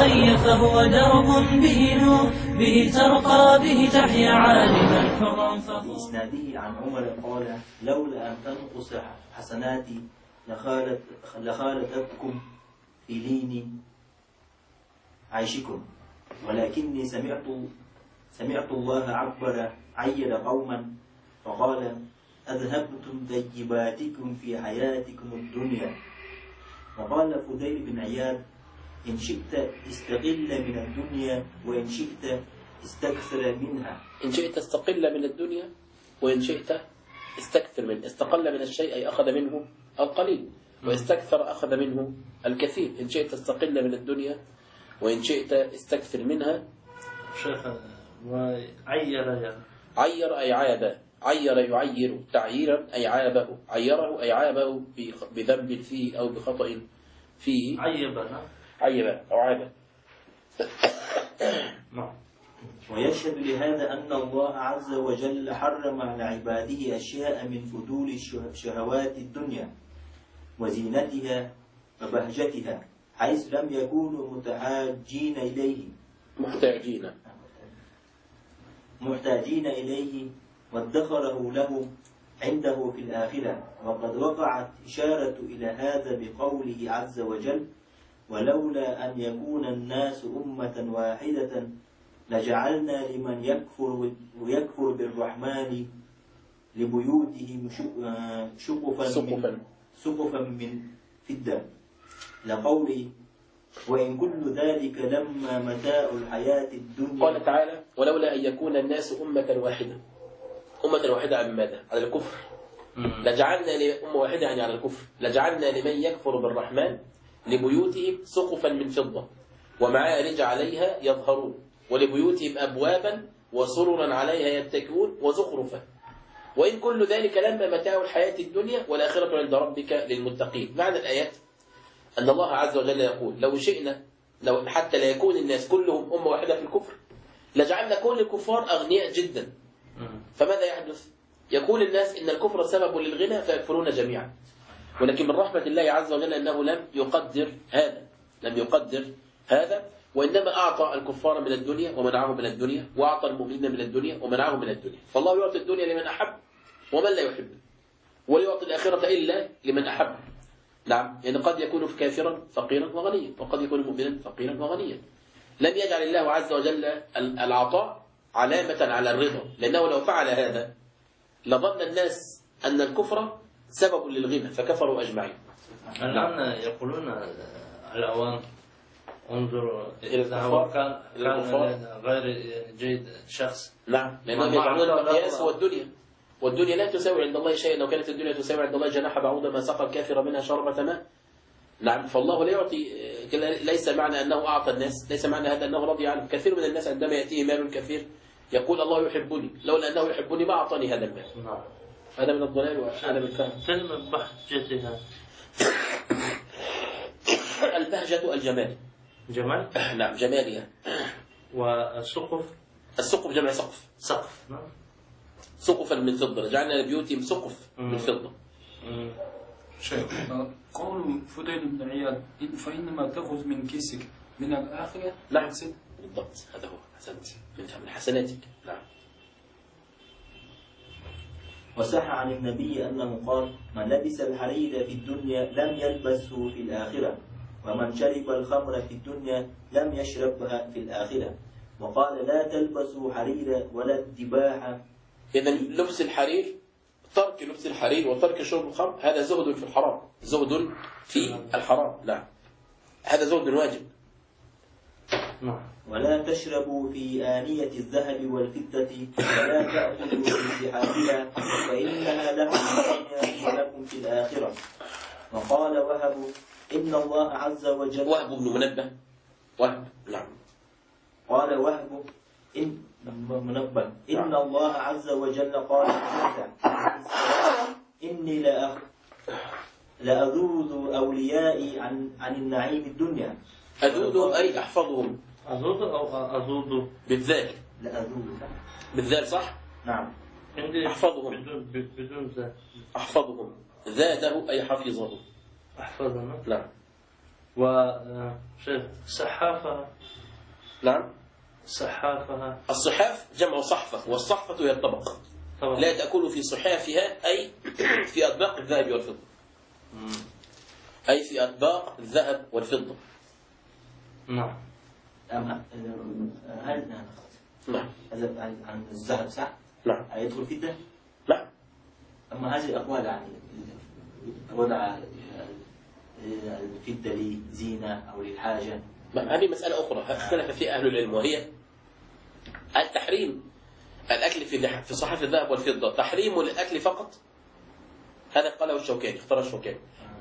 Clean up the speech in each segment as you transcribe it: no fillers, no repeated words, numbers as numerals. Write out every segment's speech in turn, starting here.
الغي فهو درب به نور، به ترقى به تحيا عالما حرا فخور. بإسناده عن عمر قال: لولا أن تنقص حسناتي لخالتكم في لين عيشكم، ولكني سمعت الله عير قوما فقال: أذهبتم طيباتكم في حياتكم الدنيا. وقال فضيل بن عياض: إن شئت استقل من الدنيا وإن شئت استكثر منها. إن شئت استقل من الدنيا وإن شئت استكثر منه. استقل من الشيء أي أخذ منه القليل، واستكثر أخذ منه الكثير. إن شئت استقل من الدنيا وإن شئت استكثر منها. شيخ وعير يعني عير أي عاب، عير يعير تعييرا أي عابه، عيره أي عابه بذنب فيه أو بخطأ فيه. عيب أو عاب. ويشهد لهذا أن الله عز وجل حرم على عباده أشياء من فضول شهوات الدنيا وزينتها وبهجتها، حيث لم يكونوا محتاجين إليه وادخره له عنده في الآخرة. وقد وقعت إشارة إلى هذا بقوله عز وجل: ولولا أن يكون الناس أمة واحدة لجعلنا لمن يكفر بالرحمن لبيوتهم سقفا من فضة، لقوله: وإن كل ذلك لما متاع الحياة الدنيا. قال تعالى: ولولا أن يكون الناس أمة واحدة عن ماذا؟ على الكفر. لجعلنا لأمة واحدة يعني على الكفر، لجعلنا لمن يكفر بالرحمن لبيوتهم سقفا من فضة ومعارج عليها يظهرون، ولبيوتهم أبوابا وسررا عليها يتكئون وزخرفا، وإن كل ذلك لما متاع الحياة الدنيا والآخرة عند ربك للمتقين. معنى الآيات أن الله عز وجل يقول: لو شئنا لو حتى لا يكون الناس كلهم أمة واحدة في الكفر لجعلنا كل الكفار أغنياء جدا. فماذا يحدث؟ يقول الناس إن الكفر سبب للغنى فيكفرون جميعا. ولكن من رحمة الله عز وجل أنه لم يقدر هذا، وإنما أعطى الكفار من الدنيا ومنعهم من الدنيا، وأعطى المؤمنين من الدنيا ومنعهم من الدنيا. فالله يعطي الدنيا لمن أحب ومن لا يحب، ويعطي الآخرة إلا لمن أحب. نعم، يعني قد يكون كافرا فقيرا وغنيا، وقد يكون مؤمنا فقيرا وغنيا. لم يجعل الله عز وجل العطاء علامة على الرضا، لأنه لو فعل هذا لظن الناس أن الكفر سبب للغنى فكفروا أجمعين. الآن يقولون العوام: انظروا إذا هو كان غير جيد شخص. نعم، لأنهم يجعلون المقياس هو الدنيا، والدنيا لا تساوي عند الله شيئا. لو كانت الدنيا تساوي عند الله جناح بعوضة ما سقى الكافر منها شربة ماء. نعم، فالله لا يعطي. ليس معنى أنه أعطى الناس، ليس معنى هذا أنه رضي عنه. كثير من الناس عندما يأتيه مال كثير يقول: الله يحبني، لولا أنه يحبني ما أعطاني هذا المال. هذا من الضلال وعدم الفهم. كلمة بهجتها البهجة الجمال. جمال؟ نعم، جمالها. السقف جمع سقف. نعم. سقفا من فضة، جعلنا لبيوتهم سقف من فضة. شيخ، قول فضيل بن عياض: فإنما تأخذ من كيسك من الآخرة. نعم بالضبط، هذا هو. أحسنت، من حسناتك. نعم. وصح عن النبي أنه قال: من لبس الحرير في الدنيا لم يلبسه في الآخرة، ومن شرب الخمر في الدنيا لم يشربها في الآخرة. وقال: لا تلبسوا حرير ولا الدباح. إذن لبس الحرير، ترك لبس الحرير وترك شرب الخمر، هذا زهد في الحرام، زهد في الحرام. نعم، هذا زهد واجب. ولا تشربوا في آنية الذهب والفضة ولا تأكلوا في سحابها فإنها لكم في الدنيا ولكم في الآخرة. وقال وهب: إن الله عز وجل. وهب بن منبه. نعم. قال وهب إن الله عز وجل قال: إني لأذوذ أوليائي عن النعيم الدنيا. أذوذ أي أحفظهم. أذوذ أو أذوذ بالذال. لأذوذ بالذال صح؟ نعم. أحفظهم بدون ذال. أحفظهم، ذاته أي حفظهم. أحفظهم. نعم. شيخ صحافة. نعم. صحافة. الصحاف جمع صحفة، والصحفة هي الطبق. طبعا. لا تأكل في صحافها أي في أطباق الذهب والفضة. أي في أطباق الذهب والفضة. نعم. هل نعم. هذا عن الذهب صح؟ نعم. يدخل في الدم؟ نعم. أما هذه الأقوال يعني وضع الفضة لزينة أو للحاجة، هذه مسألة أخرى اختلف فيها أهل العلم، وهي التحريم الأكل في صحف الذهب والفضة تحريم للأكل فقط. هذا قاله الشوكاني، اختار الشوكاني.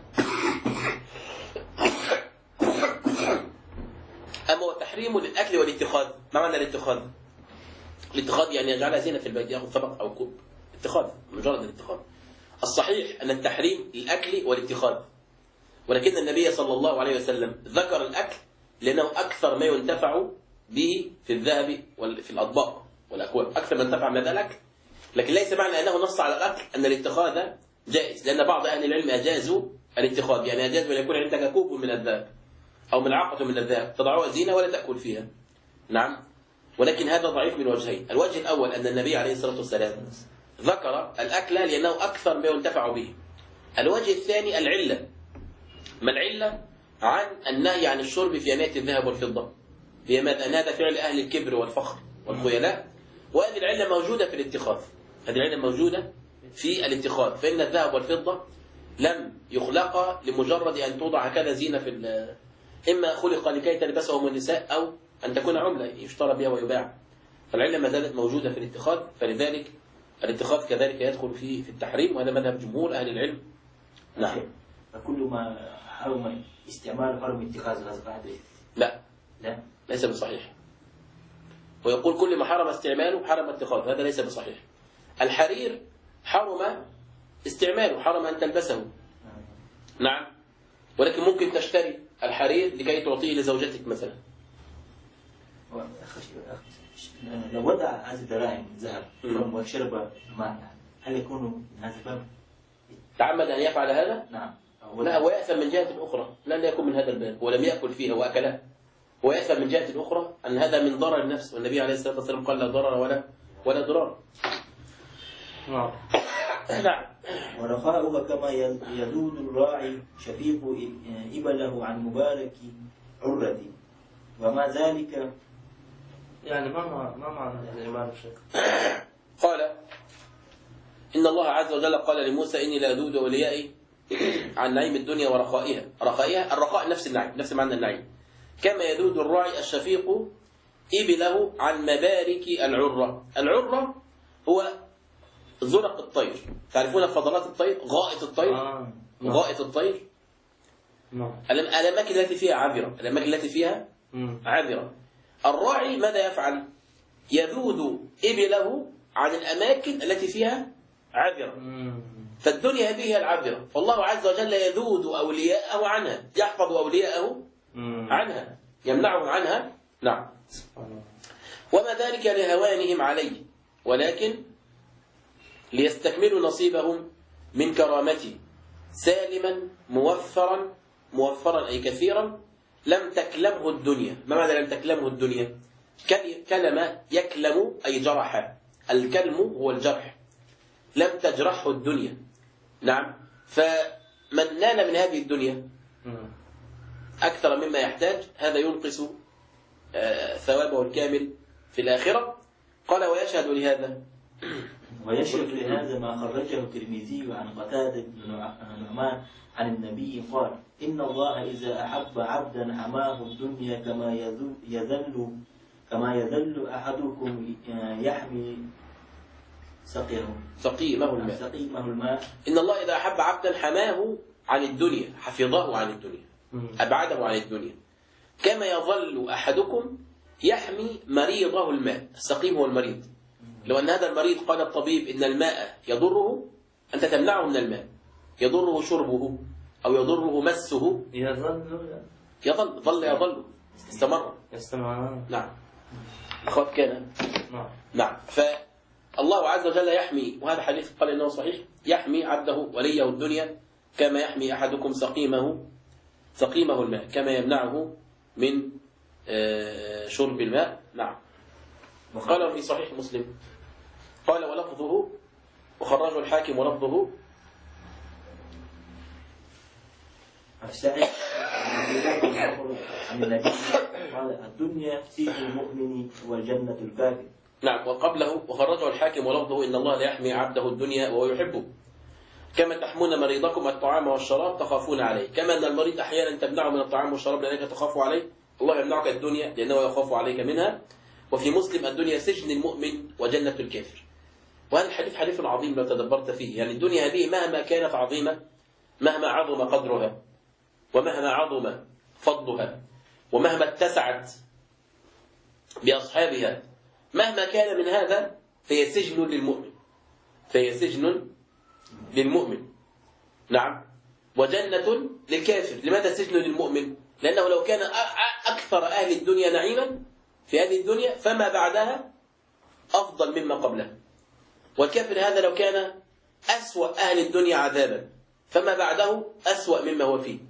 أما هو تحريم للأكل والاتخاذ. ما معنى الاتخاذ؟ الاتخاذ يعني يجعلها زينة في البيت، يأخذ طبق أو كوب. اتخاذ مجرد الاتخاذ. الصحيح أن التحريم للأكل والاتخاذ، ولكن النبي صلى الله عليه وسلم ذكر الأكل لأنه أكثر ما ينتفع به في الذهب وفي الأطباق والأكواب، أكثر ما ينتفع من هذا الأكل. لكن ليس معنى أنه نص على الأكل أن الاتخاذ جائز، لأن بعض أهل العلم أجازوا الاتخاذ، يعني أجازوا أن يكون عندك كوب من الذهب أو ملعقة من الذهب تضعها زينة ولا تأكل فيها. نعم. ولكن هذا ضعيف من وجهين. الوجه الأول أن النبي عليه الصلاة والسلام ذكر الأكل لأنه أكثر ما ينتفع به. الوجه الثاني العلة. ما العلة عن النهي عن الشرب في أنية الذهب والفضة؟ هي ماذا؟ أن هذا فعل أهل الكبر والفخر والخيلاء، وهذه العلة موجودة في الاتخاذ. هذه العلة موجودة في الاتخاذ، فإن الذهب والفضة لم يخلقا لمجرد أن توضع هكذا زينة في إما خلق لكي تلبسهم النساء أو أن تكون عملة يشترى بها ويباع. فالعلة ما زالت موجودة في الاتخاذ، فلذلك الاتخاذ كذلك يدخل في التحريم، وهذا مذهب جمهور أهل العلم. نعم. فكل ما حرم استعمال حرم اتخاذ هذا بعد؟ لا ليس بصحيح. ويقول كل ما حرم استعماله حرم اتخاذه، هذا ليس بصحيح. الحرير حرم استعماله، حرم أن تلبسه. نعم. ولكن ممكن تشتري الحرير لكي تعطيه لزوجتك مثلا. لو وضع هذه الدراهم ذهب وشرب ماء، هل يكون من هذا الباب؟ تعمد أن يفعل هذا؟ نعم. لا، ويأثم من جهة أخرى، لا يكون من هذا الباب، ولم يأكل فيها وأكلها. ويأثم من جهة أخرى أن هذا من ضرر النفس، والنبي عليه الصلاة والسلام قال لا ضرر ولا ضرار. نعم. ورخاؤها كما يذود الراعي شفيق إبله عن مبارك عرتي، وما ذلك. يعني ما معنى الإمام الشيخ؟ قال إن الله عز وجل قال لموسى إني لأذود أوليائي عن نعيم الدنيا ورخائها. رخائها الرخاء نفس النعيم، نفس معنى النعيم. كما يذود الراعي الشفيق إبله عن مبارك العرة. العرة هو زرق الطير، تعرفون فضلات الطير، غائط الطير. غائط الطير. الأماكن التي فيها عذرة، الأماكن التي فيها عذرة. الراعي ماذا يفعل؟ يذود إبله عن الأماكن التي فيها عذرة. فالدنيا هذه هي العذرة، فالله عز وجل يذود أولياءه عنها، يحفظ أولياءه عنها، يمنعهم عنها. نعم. وما ذلك لهوانهم عليه، ولكن ليستكملوا نصيبهم من كرامته، سالما موفرا أي كثيرا، لم تكلمه الدنيا. ما معنى لم تكلمه الدنيا؟ كلم يكلم أي جرح، الكلم هو الجرح، لم تجرحه الدنيا. نعم. فمن نال من هذه الدنيا أكثر مما يحتاج، هذا ينقص ثوابه الكامل في الآخرة. قال ويشهد لهذا ما خرجه الترمذي عن قتادة بن نعمان عن النبي قال إن الله إذا أحب عبدا حماه الدنيا كما يذل أحدكم يحمي سقيمه الماء. إن الله إذا أحب عبدا حماه عن الدنيا، حفظه عن الدنيا، أبعده عن الدنيا، كما يظل أحدكم يحمي مريضه الماء. السقيم هو المريض. لو أن هذا المريض قال الطبيب إن الماء يضره، أنت تمنعه من الماء، يضره شربه أو يضره مسه، يظل استمر. نعم. خط كان. نعم. فالله عز وجل يحمي، وهذا حديث قال إنه صحيح، يحمي عبده وليه الدنيا كما يحمي أحدكم سقيمه سقيمه الماء كما يمنعه من شرب الماء. نعم. قال في صحيح مسلم قال ولفظه وخرجه الحاكم ولفظه السعيد عن النبي قال الدنيا سجن المؤمن والجنة الكافر. نعم. وقبله وخرجه الحاكم ولفظه إن الله لا يحمي عبده الدنيا وهو يحبه كما تحمون مريضكم الطعام والشراب تخافون عليه. كما أن المريض أحيانا تمنعه من الطعام والشراب لأنك تخاف عليه، الله يمنعك الدنيا لأنه يخاف عليك منها. وفي مسلم الدنيا سجن المؤمن وجنة الكافر. وهذا الحديث حديث عظيم لو تدبرت فيه. يعني الدنيا هذه مهما كانت عظيمة، مهما عظم قدرها ومهما عظم فضلها ومهما اتسعت بأصحابها، مهما كان من هذا فهي سجن للمؤمن، فهي سجن للمؤمن. نعم. وجنة للكافر. لماذا سجن للمؤمن؟ لأنه لو كان أكثر أهل الدنيا نعيما في هذه الدنيا فما بعدها أفضل مما قبلها. والكافر هذا لو كان أسوأ أهل الدنيا عذابا فما بعده أسوأ مما هو فيه،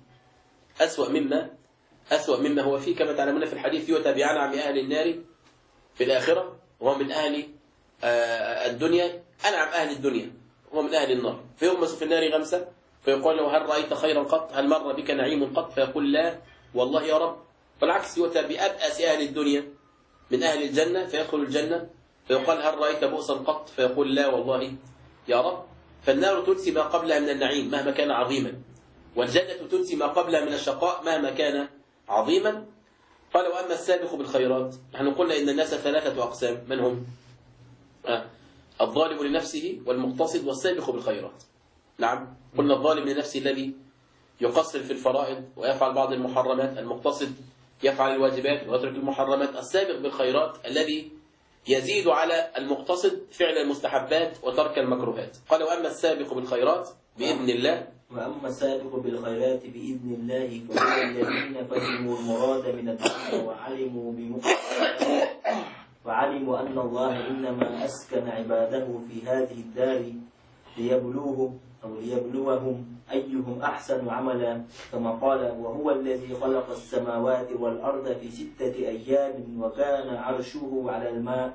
أسوأ مما هو فيه. كما تعلمون في الحديث يؤتى بأنعم أهل النار في الآخرة وهو من أهل الدنيا، أنعم أهل الدنيا وهو من أهل النار، فيغمس في النار غمسة فيقول له هل رأيت خيرا قط؟ هل مر بك نعيم قط؟ فيقول لا والله يا رب. والعكس يؤتى بأبأس أهل الدنيا من أهل الجنة فيدخل الجنة فيقال هل رأيت بؤسا قط؟ فيقول لا والله يا رب. فالنار تنسي ما قبلها من النعيم مهما كان عظيما، والجنة تنسي ما قبلها من الشقاء مهما كان عظيما. قال وأما السابق بالخيرات، نحن قلنا إن الناس ثلاثة أقسام. من هم؟ الظالم لنفسه والمقتصد والسابق بالخيرات. نعم. قلنا الظالم لنفسه الذي يقصر في الفرائض ويفعل بعض المحرمات، المقتصد يفعل الواجبات ويترك المحرمات، السابق بالخيرات الذي يزيد على المقتصد فعل المستحبات وترك المكروهات. قال وأما السابق بالخيرات بإذن الله، وأما السابق بالخيرات بإذن الله فهو الذين فهموا المراد من الدنيا وعلموا أن الله إنما أسكن عباده في هذه الدار ليبلوهم أيهم أحسن عملا، كما قال وهو الذي خلق السماوات والأرض في 6 أيام وكان عرشه على الماء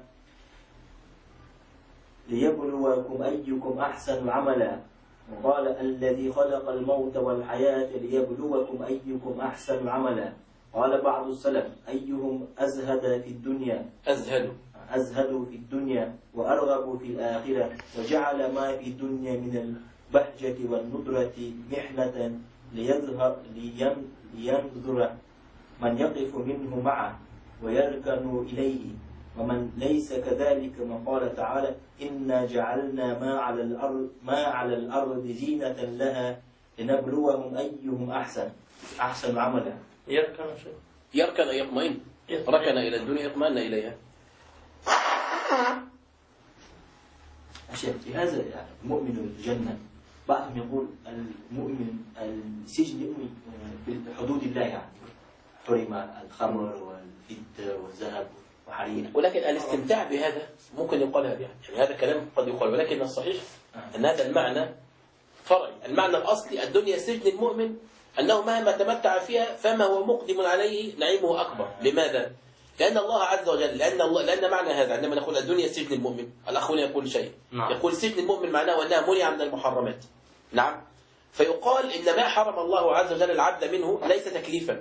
ليبلوكم أيكم أحسن عملا، وقال الذي خلق الموت والحياة ليبلوكم أيكم أحسن عملا. قال بعض السلف أيهم أزهد في الدنيا أزهد في الدنيا وأرغب في الآخرة، وجعل ما في الدنيا من البهجة والندرة محنة لينظر من يقف منه معه ويركن إليه، ومن ليس كذلك ما قال تعالى إنا جعلنا ما على الأرض زينة لها لنبلوهم أيهم أحسن عملا. يركن أن يطمئن، ركن إلى الدنيا اطمأن إليها. في هذا يعني مؤمن الجنة، بعضهم يقول المؤمن السجن بحدود الله، يعني حرم الخمر والفضة والذهب وحرير. ولكن الاستمتاع بهذا ممكن يقال هذا، يعني هذا كلام قد يقال، ولكن الصحيح أن هذا المعنى فرعي. المعنى الأصلي الدنيا سجن المؤمن أنه مهما تمتع فيها فما هو مقدم عليه نعيمه أكبر. لماذا؟ لأن الله عز وجل، لأن معنى هذا عندما نقول الدنيا سجن المؤمن، الأخوين يقول شيء، يقول سجن المؤمن معناه أنها منع من المحرمات. نعم. فيقال إن ما حرم الله عز وجل العبد منه ليس تكليفا،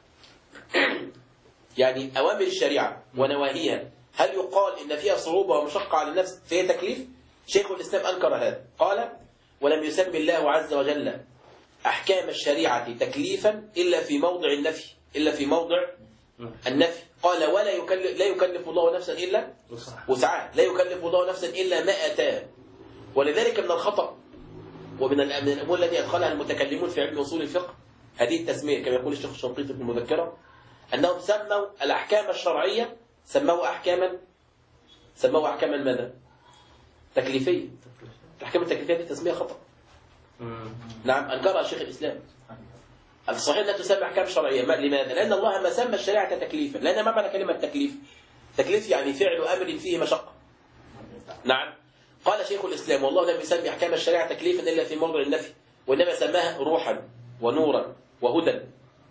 يعني أوامر الشريعة ونواهيها هل يقال إن فيها صعوبة ومشقة على النفس فهي تكليف؟ شيخ الإسلام أنكر هذا، قال ولم يسمي الله عز وجل أحكام الشريعة تكليفا إلا في موضع النفي، إلا في موضع النفي. قال لا يكلف الله نفسا إلا وسعها، لا يكلف الله نفسا إلا ما آتاها. ولذلك من الخطأ ومن الأمور التي أدخلها المتكلمون في علم أصول الفقه هذه التسمية، كما يقول الشيخ الشنقيطي في المذكرة، أنهم سموا الأحكام الشرعية سموا أحكاما ماذا؟ تكليفية. الأحكام التكليفية دي تسمية خطأ. نعم، أنكرها شيخ الإسلام. الصحيح لا تسمى أحكام شرعية. لماذا؟ لأن الله ما سمى الشريعة تكليفا. لأن ما معنى كلمة تكليف؟ تكليف يعني فعل أمر فيه مشقة. نعم. قال شيخ الإسلام والله لم يسمي أحكام الشريعة تكليفا إلا في موضع النفي، وإنما سماها روحا ونورا وهدى.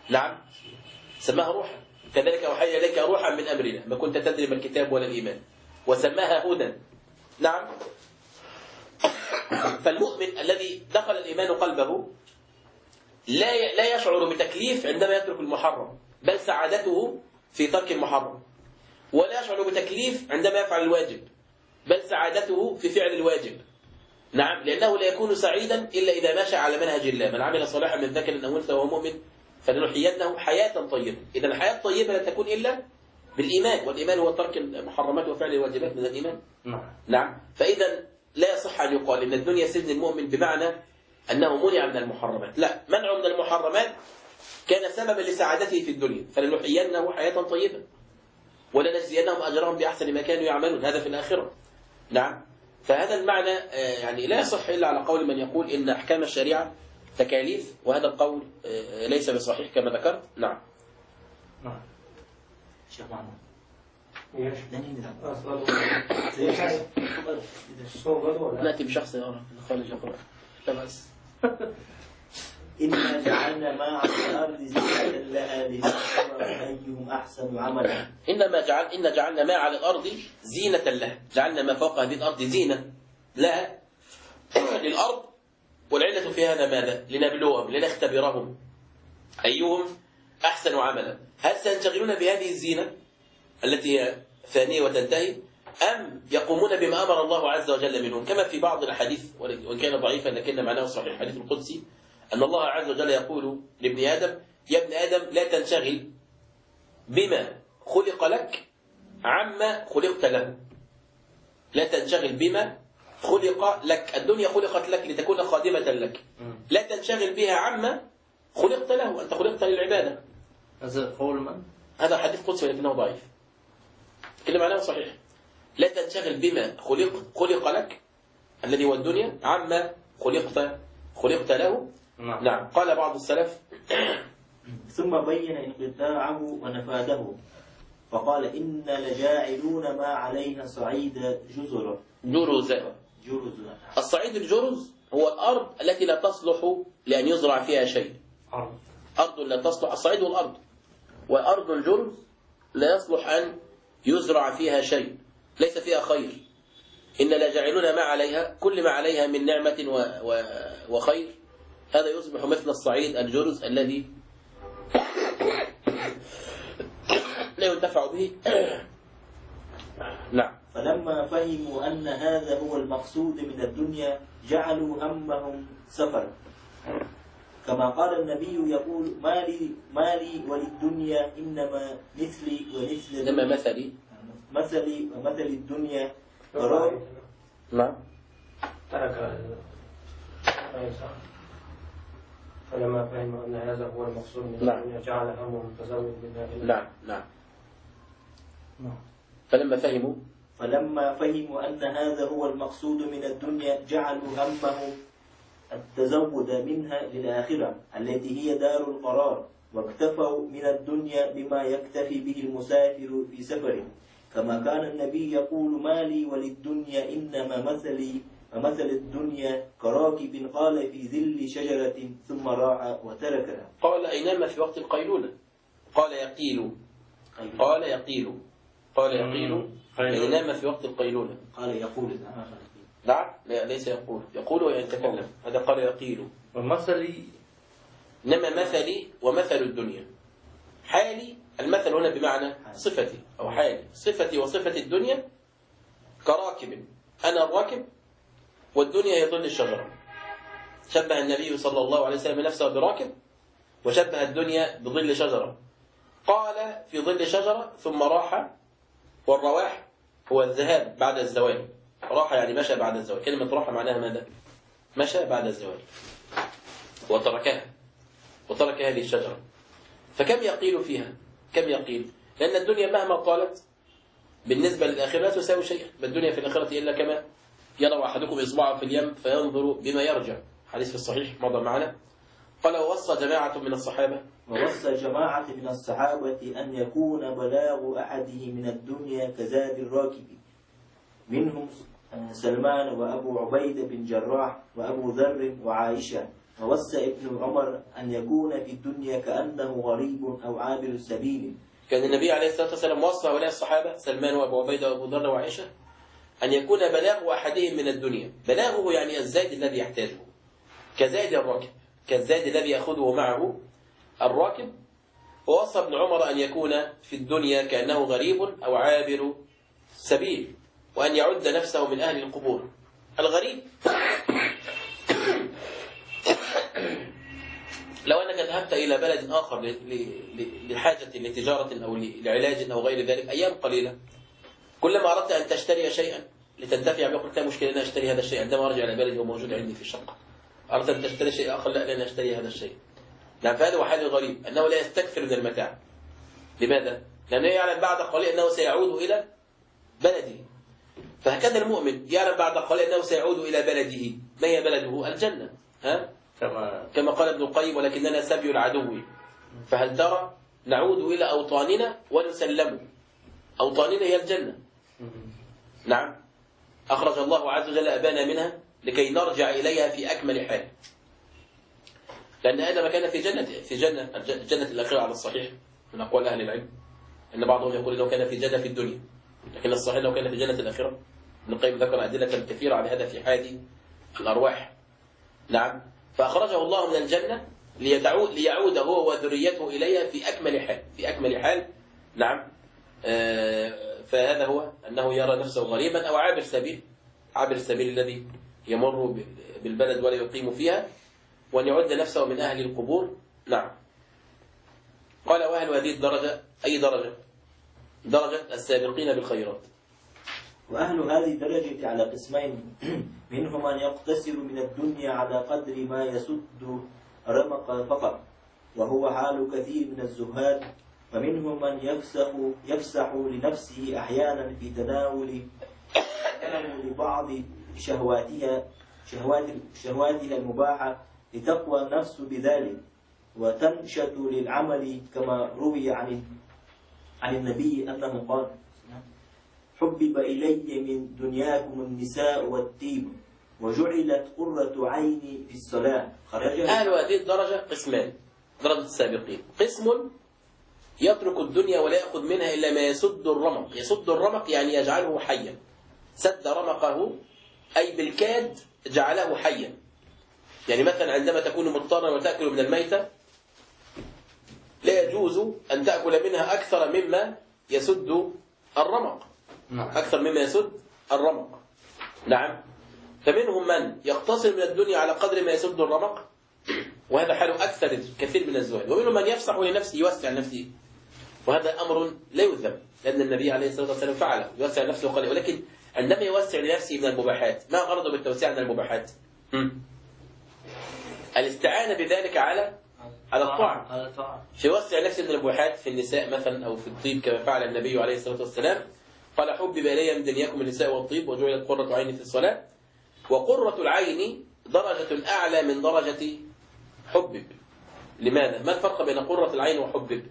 نعم سماها روحا. كذلك أوحينا إليك روحا من أمرنا ما كنت تدري ما الكتاب ولا الإيمان وسماها هدى. نعم. فالمؤمن الذي دخل الإيمان قلبه لا يشعر بتكليف عندما يترك المحرم، بل سعادته في ترك المحرم، ولا يشعر بتكليف عندما يفعل الواجب، بل سعادته في فعل الواجب. نعم، لأنه لا يكون سعيدا إلا إذا مشى على منهج الله. من عمل صالحا من ذكر أو أنثى وهو مؤمن فلنحيينه حياة طيبة. إذا الحياة الطيبة لا تكون إلا بالإيمان، والإيمان هو ترك المحرمات وفعل الواجبات من الإيمان. نعم. فإذا لا يصح أن يقال إن الدنيا سجن المؤمن بمعنى أنه منع من المحرمات. لا، منع من المحرمات كان سببا لسعادته في الدنيا، فلنحيينه حياة طيبة ولنجزينهم أجرهم بأحسن ما كانوا يعملون، هذا في الآخرة. نعم. فهذا المعنى يعني لا يصح إلا على قول من يقول إن أحكام الشريعة تكاليف، وهذا القول ليس بصحيح كما ذكرت. نعم. نعم. شيخ معنا. نأتي بشخص خارج القرآن. لا بأس. إنا جعلنا ما على الأرض زينة لها لنبلوهم أيهم أحسن عملا. إن جعلنا ما على الأرض زينة لها، جعلنا ما فوق هذه الأرض زينة لها للأرض، والعلة في هذا ماذا؟ لنبلوهم، لنختبرهم أيهم أحسن عملا. هل سينشغلون بهذه الزينة التي هي فانية وتنتهي، أم يقومون بما أمر الله عز وجل منهم؟ كما في بعض الأحاديث وإن كان ضعيفا لكن معناه صحيح، الحديث القدسي أن الله عز وجل يقول لابن آدم: يا ابن آدم لا تنشغل بما خلق لك عما خلقت له. لا تنشغل بما خلق لك، الدنيا خلقت لك لتكون خادمة لك، لا تنشغل بها عما خلقت له، أنت خلقت للعبادة. هذا قول من؟ هذا حديث قدسي ولكنه ضعيف، كل معناه صحيح. لا تنشغل بما خلق لك الذي هو الدنيا عما خلقت له. نعم. قال بعض السلف: ثم بين انقطاعه ونفاده فقال: إن لجاعلون ما عليها صعيد جرزا. الصعيد الجرز هو الأرض التي لا تصلح لأن يزرع فيها شيء. أرض لا تصلح، الصعيد والأرض، وأرض الجرز لا يصلح أن يزرع فيها شيء، ليس فيها خير. إن لجاعلون ما عليها، كل ما عليها من نعمة وخير، هذا يصبح مثل الصعيد الجرز الذي لا ينتفع به. نعم. فلما فهموا أن هذا هو المقصود من الدنيا جعلوا همهم سفر، كما قال النبي يقول: مالي وللدنيا إنما مثلي ومثل إنما مثلي ومثل الدنيا. نعم. ترك فلما فهموا أن هذا هو المقصود من الدنيا جعل همهم تزود منها. نعم. فلما فهموا أن هذا هو المقصود من الدنيا جعلوا همهم التزود منها للآخرة التي هي دار القرار، واكتفوا من الدنيا بما يكتفي به المسافر في سفره، كما كان النبي يقول: مالي وللدنيا إنما مثل الدنيا كراكب قال في ظل شجرة ثم راح وتركها. قال: أينما في وقت القيلولة. قال يقيل أينما في وقت القيلولة. قال يقول. نعم. لا، ليس يقول ويتكلم، هذا قال يقيل. ومثلي إنما مثلي ومثل الدنيا. حالي، المثل هنا بمعنى صفتي أو حالي، صفتي وصفة الدنيا كراكب، أنا الراكب والدنيا هي ظل الشجرة. شبه النبي صلى الله عليه وسلم نفسه براكب، وشبه الدنيا بظل شجرة. قال في ظل شجرة ثم راح، والرواح هو الذهاب بعد الزوال. راح يعني مشى بعد الزوال، كلمة راح معناها ماذا؟ مشى بعد الزوال وترك هذه الشجرة. فكم يقيل فيها؟ كم يقيل؟ لأن الدنيا مهما طالت بالنسبة للآخرة لا تساوي شيئا، ما الدنيا في الآخرة إلا كما يضع أحدكم إصبعه في اليم فينظر بما يرجع، حديث في الصحيح مضى معنا. قال: ووصى جماعة من الصحابة أن يكون بلاغ أحده من الدنيا كزاد الراكب، منهم سلمان وأبو عبيدة بن جراح وأبو ذر وعائشة ووصى ابن عمر أن يكون في الدنيا كأنه غريب أو عابر السبيل. كان النبي عليه الصلاة والسلام وصى هؤلاء الصحابة سلمان وأبو عبيدة وأبو ذر وعائشة أن يكون بلاغ أحدهم من الدنيا، بلاغه يعني الزاد الذي يحتاجه، كزاد الراكب، كالزاد الذي يأخذه معه الراكب. ووصى ابن عمر أن يكون في الدنيا كأنه غريب أو عابر سبيل، وأن يعد نفسه من أهل القبور. الغريب لو أنك ذهبت إلى بلد آخر لحاجة لتجارة أو لعلاج أو غير ذلك أيام قليلة، كلما أردت أن تشتري شيئا لتنتفع به قلت لا مشكلة أن أشتري هذا الشيء عندما أرجع إلى بلدي وموجود عندي في الشقة. أردت أن تشتري شيء آخر لا لن أشتري هذا الشيء. نعم، فهذا هو حال الغريب، أنه لا يستكثر من المتاع. لماذا؟ لأنه يعلم بعد قليل أنه سيعود إلى بلده. فهكذا المؤمن يعلم بعد قليل أنه سيعود إلى بلده. ما هي بلده؟ الجنة. كما قال ابن القيم ولكننا سبي العدو، فهل ترى نعود إلى أوطاننا ونسلم. أوطاننا هي الجنة. نعم، أخرج الله عز وجل أبانا منها لكي نرجع إليها في أكمل حال. لأن آدم كان في جنة الآخرة على الصحيح من أقوال أهل العلم، أن بعضهم يقول إنه كان في جنة في الدنيا، لكن الصحيح لو كان في جنة الآخرة. ابن القيم ذكر أدلة كثيرة على هذا في حاد الأرواح. نعم، فأخرجه الله من الجنة ليعود هو وذريته إليها في أكمل حال. نعم، فهذا هو أنه يرى نفسه غريبا أو عابر السبيل الذي يمر بالبلد ولا يقيم فيها، وأن يعد نفسه من أهل القبور. نعم. قال وأهل هذه الدرجة أي درجة؟ درجة السابقين بالخيرات. وأهل هذه الدرجة على قسمين، منهم من يقتصر من الدنيا على قدر ما يسد رمق فقط، وهو حال كثير من الزهاد، ومنهم من يفسح لنفسه أحيانا في تناول بعض شهواتها المباحة لتقوى النفس بذلك وتنشط للعمل، كما روي عن النبي أنه قال: حبب إلي من دنياكم النساء والطيب وجعلت قرة عيني في الصلاة. أهل هذه الدرجة قسمان، درجة السابقين. قسم يترك الدنيا ولا يأخذ منها إلا ما يسد الرمق. يسد الرمق يعني يجعله حيا. سد رمقه أي بالكاد جعله حيا. يعني مثلا عندما تكون مضطرا وتأكل من الميتة لا يجوز أن تأكل منها أكثر مما يسد الرمق. أكثر مما يسد الرمق. نعم. فمنهم من يقتصر من الدنيا على قدر ما يسد الرمق، وهذا حاله أكثر كثير من الزهاد. ومنهم من يفسح لنفسه، يوسع نفسه، وهذا أمر لا يذم، لأن النبي عليه الصلاة والسلام فعله، يوسع نفسه قليلا. ولكن عندما يوسع لنفسه من المباحات، ما غرضه بالتوسيع من المباحات؟ الاستعانة بذلك على الطاعة. فيوسع نفسه من المباحات في النساء مثلا أو في الطيب، كما فعل النبي عليه الصلاة والسلام. قال: حبب إلي من دنياكم النساء والطيب وجعلت قرة عيني في الصلاة. وقرة العين درجة أعلى من درجة حبب. لماذا؟ ما الفرق بين قرة العين وحبب؟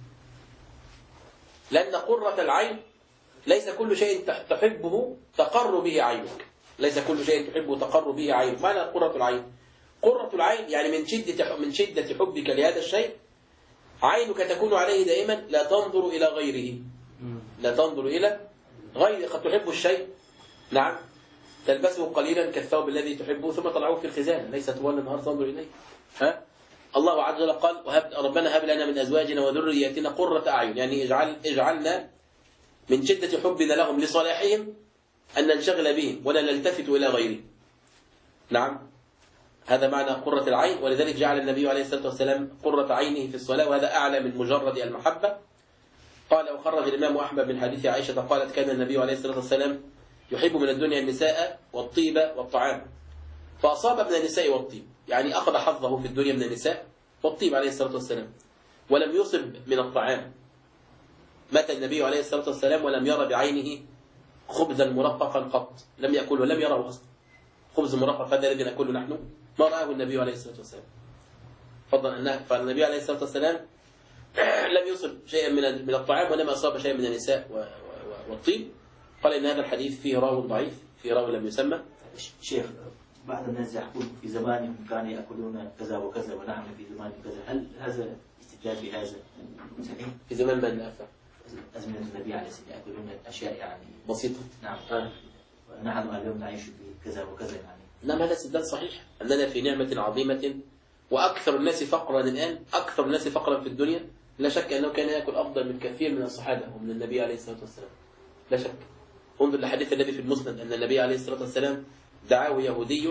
لأن قرة العين ليس كل شيء تحبه تقر به عينك. ليس كل شيء تحبه تقر به عينك. معنى قرة العين؟ قرة العين يعني من شدة حبك لهذا الشيء عينك تكون عليه دائما، لا تنظر إلى غيره. لا تنظر إلى غيره. قد تحب الشيء، نعم، تلبسه قليلا كالثوب الذي تحبه ثم تضعه في الخزانة، ليس طوال النهار تنظر إليه. الله عز وجل قال: ربنا هب لنا من أزواجنا وذرياتنا قرة أعين، يعني اجعلنا من شدة حبنا لهم لصلاحهم أن ننشغل بهم ولا نلتفت إلى غيره. نعم، هذا معنى قرة العين. ولذلك جعل النبي عليه الصلاة والسلام قرة عينه في الصلاة، وهذا أعلى من مجرد المحبة. قال: وخرج الإمام أحمد من حديث عائشة قالت: كان النبي عليه الصلاة والسلام يحب من الدنيا النساء والطيب والطعام، فأصاب من النساء والطيب، يعني أخذ حظه في الدنيا من النساء والطيب عليه الصلاة والسلام، ولم يصب من الطعام. مات النبي عليه الصلاة والسلام ولم يرى بعينه خبزا مرققا قط، لم يأكله، ولم يره أصلا. خبز مرقق هذا الذي نأكله نحن ما رآه النبي عليه الصلاة والسلام. فالنبي عليه الصلاة والسلام لم يصب شيئا من الطعام، ولم أصاب شيئا من النساء والطيب. قال إن هذا الحديث فيه راو ضعيف، فيه راو لم يسمى. شيخ، بعض الناس يقول في زمانهم كانوا يأكلون كذا وكذا ونحن في زمان كذا، هل هذا استدلال بهذا صحيح؟ في زمان من أفهم أزمنة النبي عليه الصلاة والسلام يأكلون أشياء يعني بسيطة. نعم. ونحن اليوم نعيش بكذا وكذا يعني. نعم هذا استدلال صحيح، أننا في نعمة عظيمة وأكثر الناس فقرا الآن، أكثر الناس فقرا في الدنيا، لا شك أنه كان يأكل أفضل من كثير من الصحابة ومن النبي عليه الصلاة والسلام، لا شك. انظر لحديث النبي في المسند أن النبي عليه الصلاة والسلام دعاه يهودي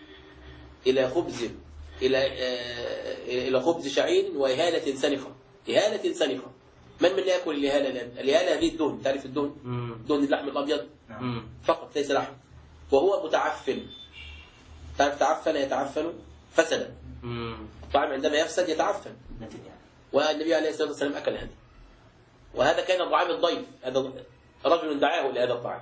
إلى خبز شعير وإهالة سنخة. إهالة سنخة، من يأكل الإهالة الآن؟ الإهالة هذه الدهن، تعرف الدهن؟ دهن اللحم الأبيض فقط ليس لحم، وهو متعفن. تعرف تعفن يتعفن فسد، الطعام عندما يفسد يتعفن، والنبي عليه الصلاة والسلام أكل هذا، وهذا كان طعام الضيف، هذا رجل دعاه لهذا الطعام.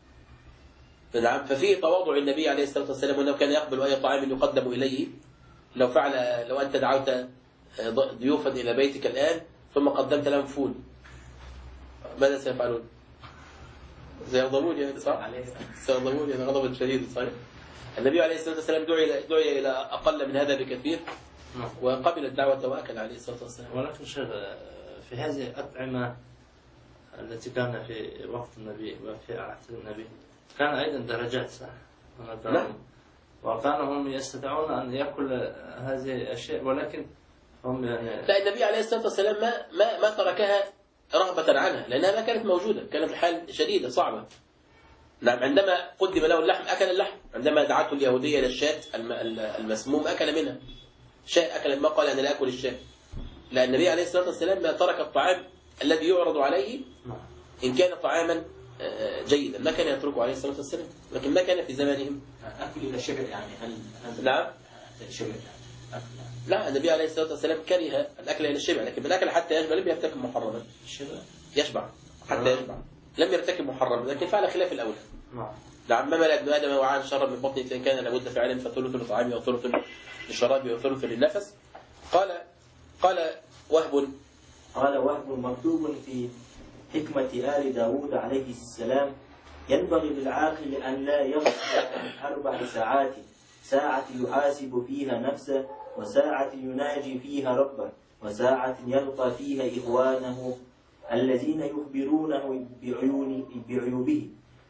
ففيه تواضع النبي عليه الصلاة والسلام، أنه كان يقبل أي طعام يقدم إليه. لو أنت دعوت ضيوفا إلى بيتك الآن ثم قدمت لهم فول، ماذا سيفعلون؟ سيغضبون يعني، صح؟ سيغضبون يعني غضبا شديدا، صحيح؟ النبي عليه الصلاة والسلام دعي إلى أقل من هذا بكثير وقبل الدعوة وأكل عليه الصلاة والسلام. ولكن شيخ، في هذه الأطعمة التي كان في وقت النبي وفي عهد النبي كان أيضا درجات، صح؟ نعم. وكانوا هم يستطيعون أن يأكل هذه الأشياء، ولكن هم يعني لا، النبي عليه الصلاة والسلام ما تركها رغبة عنها، لأنها ما كانت موجودة، كانت الحال شديدة صعبة. نعم، عندما قدم له اللحم أكل اللحم، عندما دعته اليهودية إلى الشاة المسموم أكل منها. شاة أكل، ما قال أنا لا أكل الشاة، لأن النبي عليه الصلاة والسلام ما ترك الطعام الذي يعرض عليه إن كان طعاما جيدا، ما كان يتركه عليه الصلاة والسلام، لكن ما كان في زمانهم. أكل إلى الشبع يعني، هل نعم. الشبع يعني لا، النبي عليه الصلاة والسلام كره الأكل إلى الشبع، لكن بالأكل حتى يشبع لم يرتكب محرما. الشبع يشبع حتى يشبع، لم يرتكب محرما، لكن فعل خلاف الأولى. نعم، ما ملأ ابن آدم وعاء شرب من بطنه فإن كان لابد فعلا فثلث لطعامه وثلث للشراب وثلث للنفس. قال وهب مكتوب في حكمة آل داود عليه السلام: ينبغي للعاقل أن لا يغفل عن 4 ساعات، ساعة يحاسب فيها نفسه، وساعة يناجي فيها ربه، وساعة يلقى فيها إخوانه الذين يخبرونه بعيوبه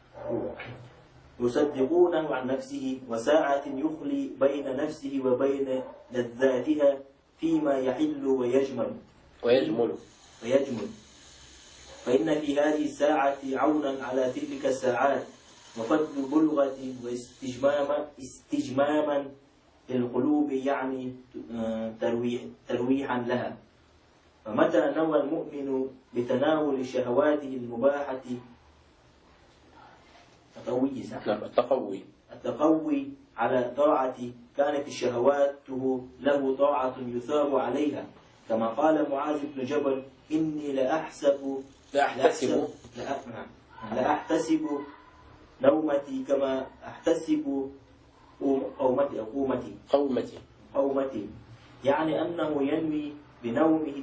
يصدقونه عن نفسه، وساعة يخلي بين نفسه وبين لذاتها فيما يحل ويجمل. فإن في هذه الساعة عونا على تلك الساعات، وفضل بلغة واستجماما للقلوب، يعني ترويحا لها. فمتى نوى المؤمن بتناول شهواته المباحة التقوي على طاعة، كانت شهواته له طاعة يثاب عليها، كما قال معاذ بن جبل: إني لأحتسب نومتي كما أحتسب قومتي، يعني أنه ينوي بنومه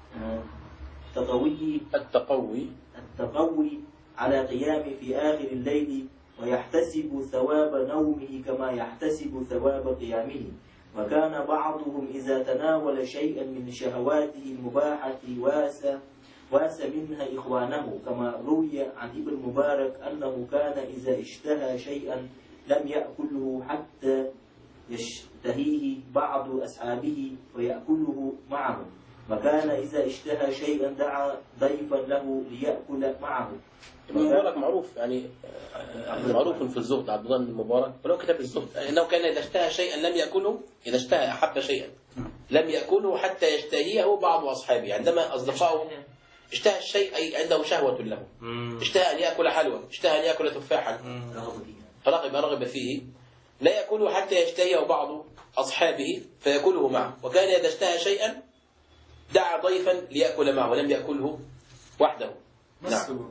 التقوي على قيام في آخر الليل، ويحتسب ثواب نومه كما يحتسب ثواب قيامه. وكان بعضهم إذا تناول شيئا من شهواته المباحة واس منها إخوانه، كما روي عن ابن مبارك أنه كان إذا اشتهى شيئا لم يأكله حتى يشتهيه بعض أصحابه ويأكله معه، وكان إذا اشتهى شيئا دعا ضيفا له ليأكل معه. ابن مبارك معروف يعني، معروف في الزهد، عبد الله بن مبارك، ولو كتاب الزهد انه كان اذا اشتهى شيئا لم ياكله، اذا اشتهى احب شيئا لم ياكله حتى يشتهيه بعض اصحابه. عندما اصدقائه اشتهى الشيء اي عنده شهوه له، اشتهى ان ياكل حلوى، اشتهى ان ياكل تفاحا، رغب فيه، لا ياكله حتى يشتهيه بعض اصحابه فياكله معه. وكان اذا اشتهى شيئا دعا ضيفا ليأكل معه ولم يأكله وحده. نعم.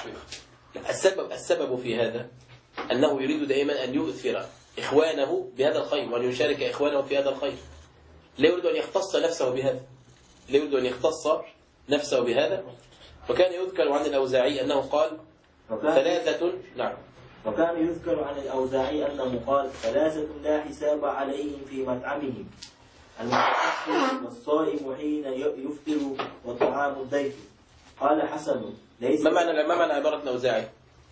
السبب في هذا أنه يريد دائما أن يؤثر إخوانه بهذا الخير، وأن يشارك إخوانه في هذا الخير، لا يريد أن يختص نفسه بهذا. وكان يذكر عن الأوزاعي أنه قال: 3 نعم وكان يذكر عن الأوزاعي أنه قال: 3 لا حساب عليهم في مطعمهم: المتكفل والصائم حين يفطر وطعام الضيف. قال حسن: ليس ما معنى عبارة الأوزاعي؟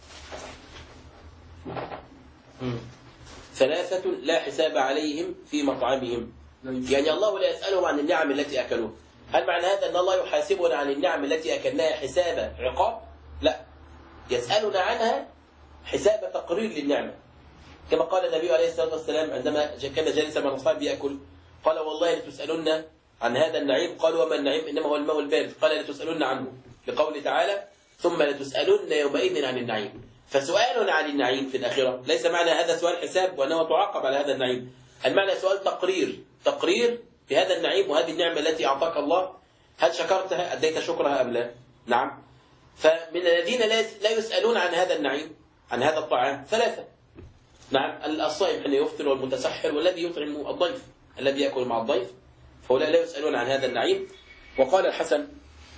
3 لا حساب عليهم في مطعمهم، يعني الله لا يسألهم عن النعم التي أكلوها. هل معنى هذا أن الله يحاسبنا عن النعم التي أكلناها حساب عقاب؟ لا، يسألنا عنها حساب تقرير للنعمة، كما قال النبي عليه الصلاة والسلام عندما كان جالسا مع أصحابه يأكل قال: والله لتسألن عن هذا النعيم. قالوا: وما النعيم؟ إنما هو الماء البارد. قال: لتسألن عنه، لقوله تعالى: ثم لتسألن يومئذ عن النعيم. فسؤال عن النعيم في الآخرة ليس معنى هذا سؤال حساب وأنه تعاقب على هذا النعيم، المعنى سؤال تقرير بهذا النعيم وهذه النعمة التي أعطاك الله، هل شكرتها؟ أديت شكرها أم لا؟ نعم. فمن الذين لا يسألون عن هذا النعيم، عن هذا الطعام 3. نعم، الصائم حين يفطر، والمتسحر، والذي يطعم الضيف، الذي يأكل مع الضيف، فهؤلاء لا يسألون عن هذا النعيم. وقال الحسن: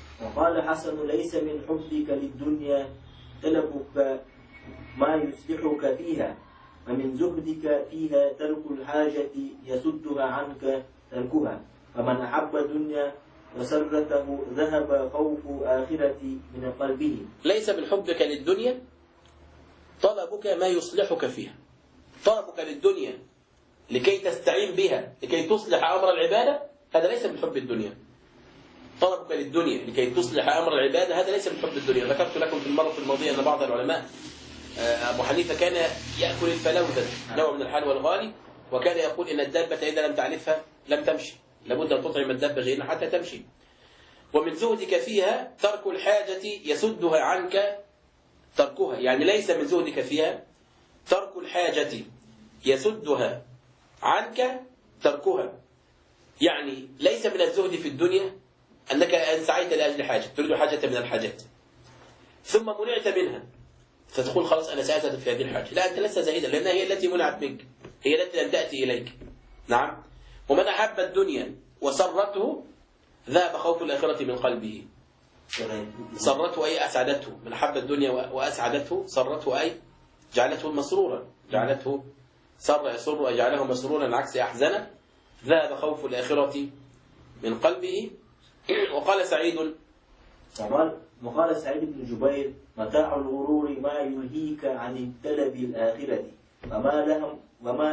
ليس من حبك للدنيا طلبك ما يصلحك فيها، ومن زهدك فيها ترك الحاجة يسدها عنك تركها، فمن أحب الدنيا وسرته ذهب خوف آخرة من قلبه. ليس من حبك للدنيا طلبك ما يصلحك فيها. طلبك للدنيا لكي تستعين بها لكي تصلح أمر العبادة، هذا ليس من حب الدنيا. طلبك للدنيا لكي تصلح أمر العبادة، هذا ليس من حب الدنيا. ذكرت لكم في المرة الماضية أن بعض العلماء، أبو حنيفة كان يأكل الفلوذة، نوع من الحلوى الغالي، وكان يقول إن الدابة إذا لم تعرفها لم تمشي، لابد أن تطعم الدابة غيرها حتى تمشي. ومن زهدك فيها ترك الحاجة يسدها عنك تركها، يعني ليس من زهدك فيها ترك الحاجة يسدها عنك تركها، يعني ليس من الزهد في الدنيا أنك أن سعيت لأجل حاجة، تريد حاجة من الحاجات ثم منعت منها فتقول خلاص أنا سأزهد في هذه الحاجة. لا، أنت لست زاهدا، لأنها هي التي منعت منك، هي التي لم تأتي إليك. نعم. ومن أحب الدنيا وسرته ذهب خوف الآخرة من قلبه. سرته أي أسعدته، من أحب الدنيا وأسعدته، سرته أي جعلته مسرورا، جعلته يسر أجعله مسرورا عكس أحزنه، ذهب خوف الآخرة من قلبه. وقال سعيد بن جبير: متاع الغرور ما يلهيك عن الطلب الآخرة، وما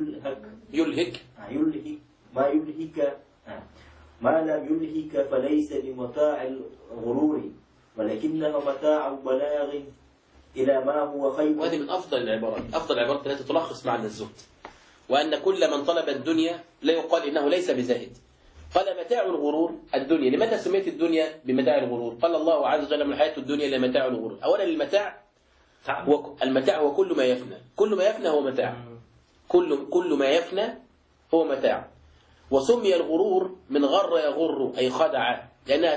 لم يلهك فليس بمتاع الغرور، ولكنه متاع بلاغ إلى ما هو خير. وهذه من أفضل العبارات التي تلخص معنى الزهد، وأن كل من طلب الدنيا لا يقال إنه ليس بزاهد. قال: متاع الغرور الدنيا. لماذا سميت الدنيا بمتاع الغرور؟ قال الله عز وجل: من الحياة الدنيا إلا متاع الغرور. أولا المتاع هو كل ما يفنى، كل ما يفنى هو متاع، كل ما يفنى هو متاع. وسمي الغرور من غر يغر، أي خدع، لأنها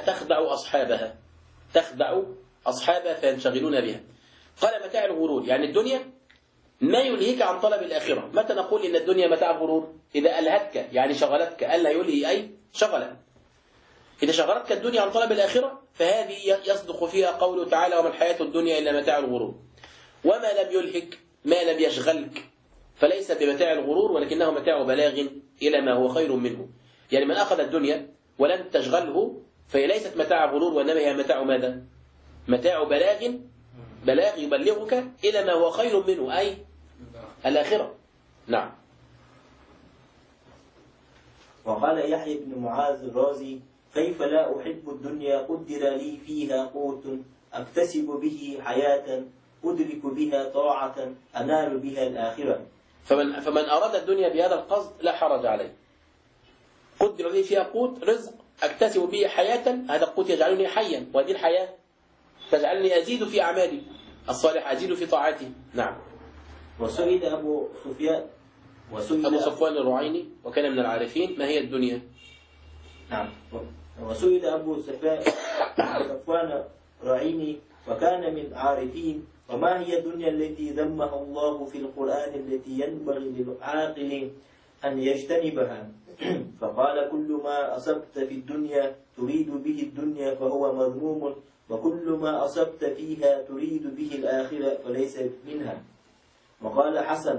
تخدع أصحابها فينشغلون بها. قال: متاع الغرور يعني الدنيا ما يلهيك عن طلب الآخرة. متى نقول إن الدنيا متاع الغرور؟ إذا ألهتك يعني شغلتك. ألا يلهي أي شغلا. إذا شغلتك الدنيا عن طلب الآخرة فهذه يصدق فيها قوله تعالى: وما الحياة الدنيا إلا متاع الغرور. وما لم يلهك، ما لم يشغلك، فليس بمتاع الغرور، ولكنه متاع بلاغ إلى ما هو خير منه. يعني من أخذ الدنيا ولم تشغله فهي ليست متاع غرور، وإنما هي متاع ماذا؟ متاع بلاغ يبلغك إلى ما هو خير منه، أي الآخرة. نعم. وقال يحيى بن معاذ الرازي: كيف لا أحب الدنيا قدر لي فيها قوت أكتسب به حياة أدرك بها طاعة أنال بها الآخرة. فمن أراد الدنيا بهذا القصد لا حرج عليه. قدر لي فيها قوت، رزق أكتسب به حياة، هذا القوت يجعلني حيا، وهذه الحياة تجعلني أزيد في أعمالي الصالحة، أزيد في طاعتي. نعم. وسئل أبو صفوان الرعيني وكان من العارفين: ما هي الدنيا؟ نعم. وسئل أبو صفوان الرعيني وكان من العارفين: وما هي الدنيا التي ذمها الله في القرآن التي ينبغي للعاقل أن يجتنبها؟ فقال: كل ما أصبت في الدنيا تريد به الدنيا فهو مذموم، وكل ما أصبت فيها تريد به الآخرة فليس منها. وقال حسن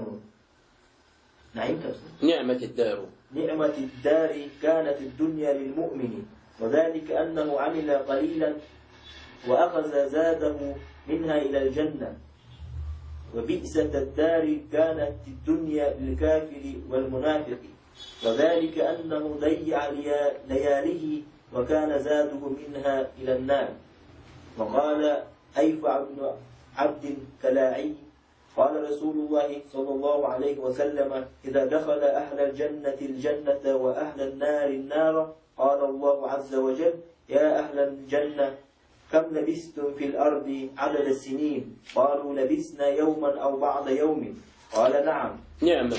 نعمة الدار نعمة الدار كانت الدنيا للمؤمن، وذلك أنه عمل قليلا وأخذ زاده منها إلى الجنة. وبئسة الدار كانت الدنيا للكافر والمنافق، وذلك أنه ضيع لياله وكان زاده منها إلى النار. وقال أيفع بن عبد كلاعي قال رسول الله صلى الله عليه وسلم: إذا دخل أهل الجنة الجنة وأهل النار النار قال الله عز وجل: يا أهل الجنة كم لبثتم في الأرض عدد السنين؟ قالوا: لبثنا يوما أو بعض يوم. قال: نعم. نعمة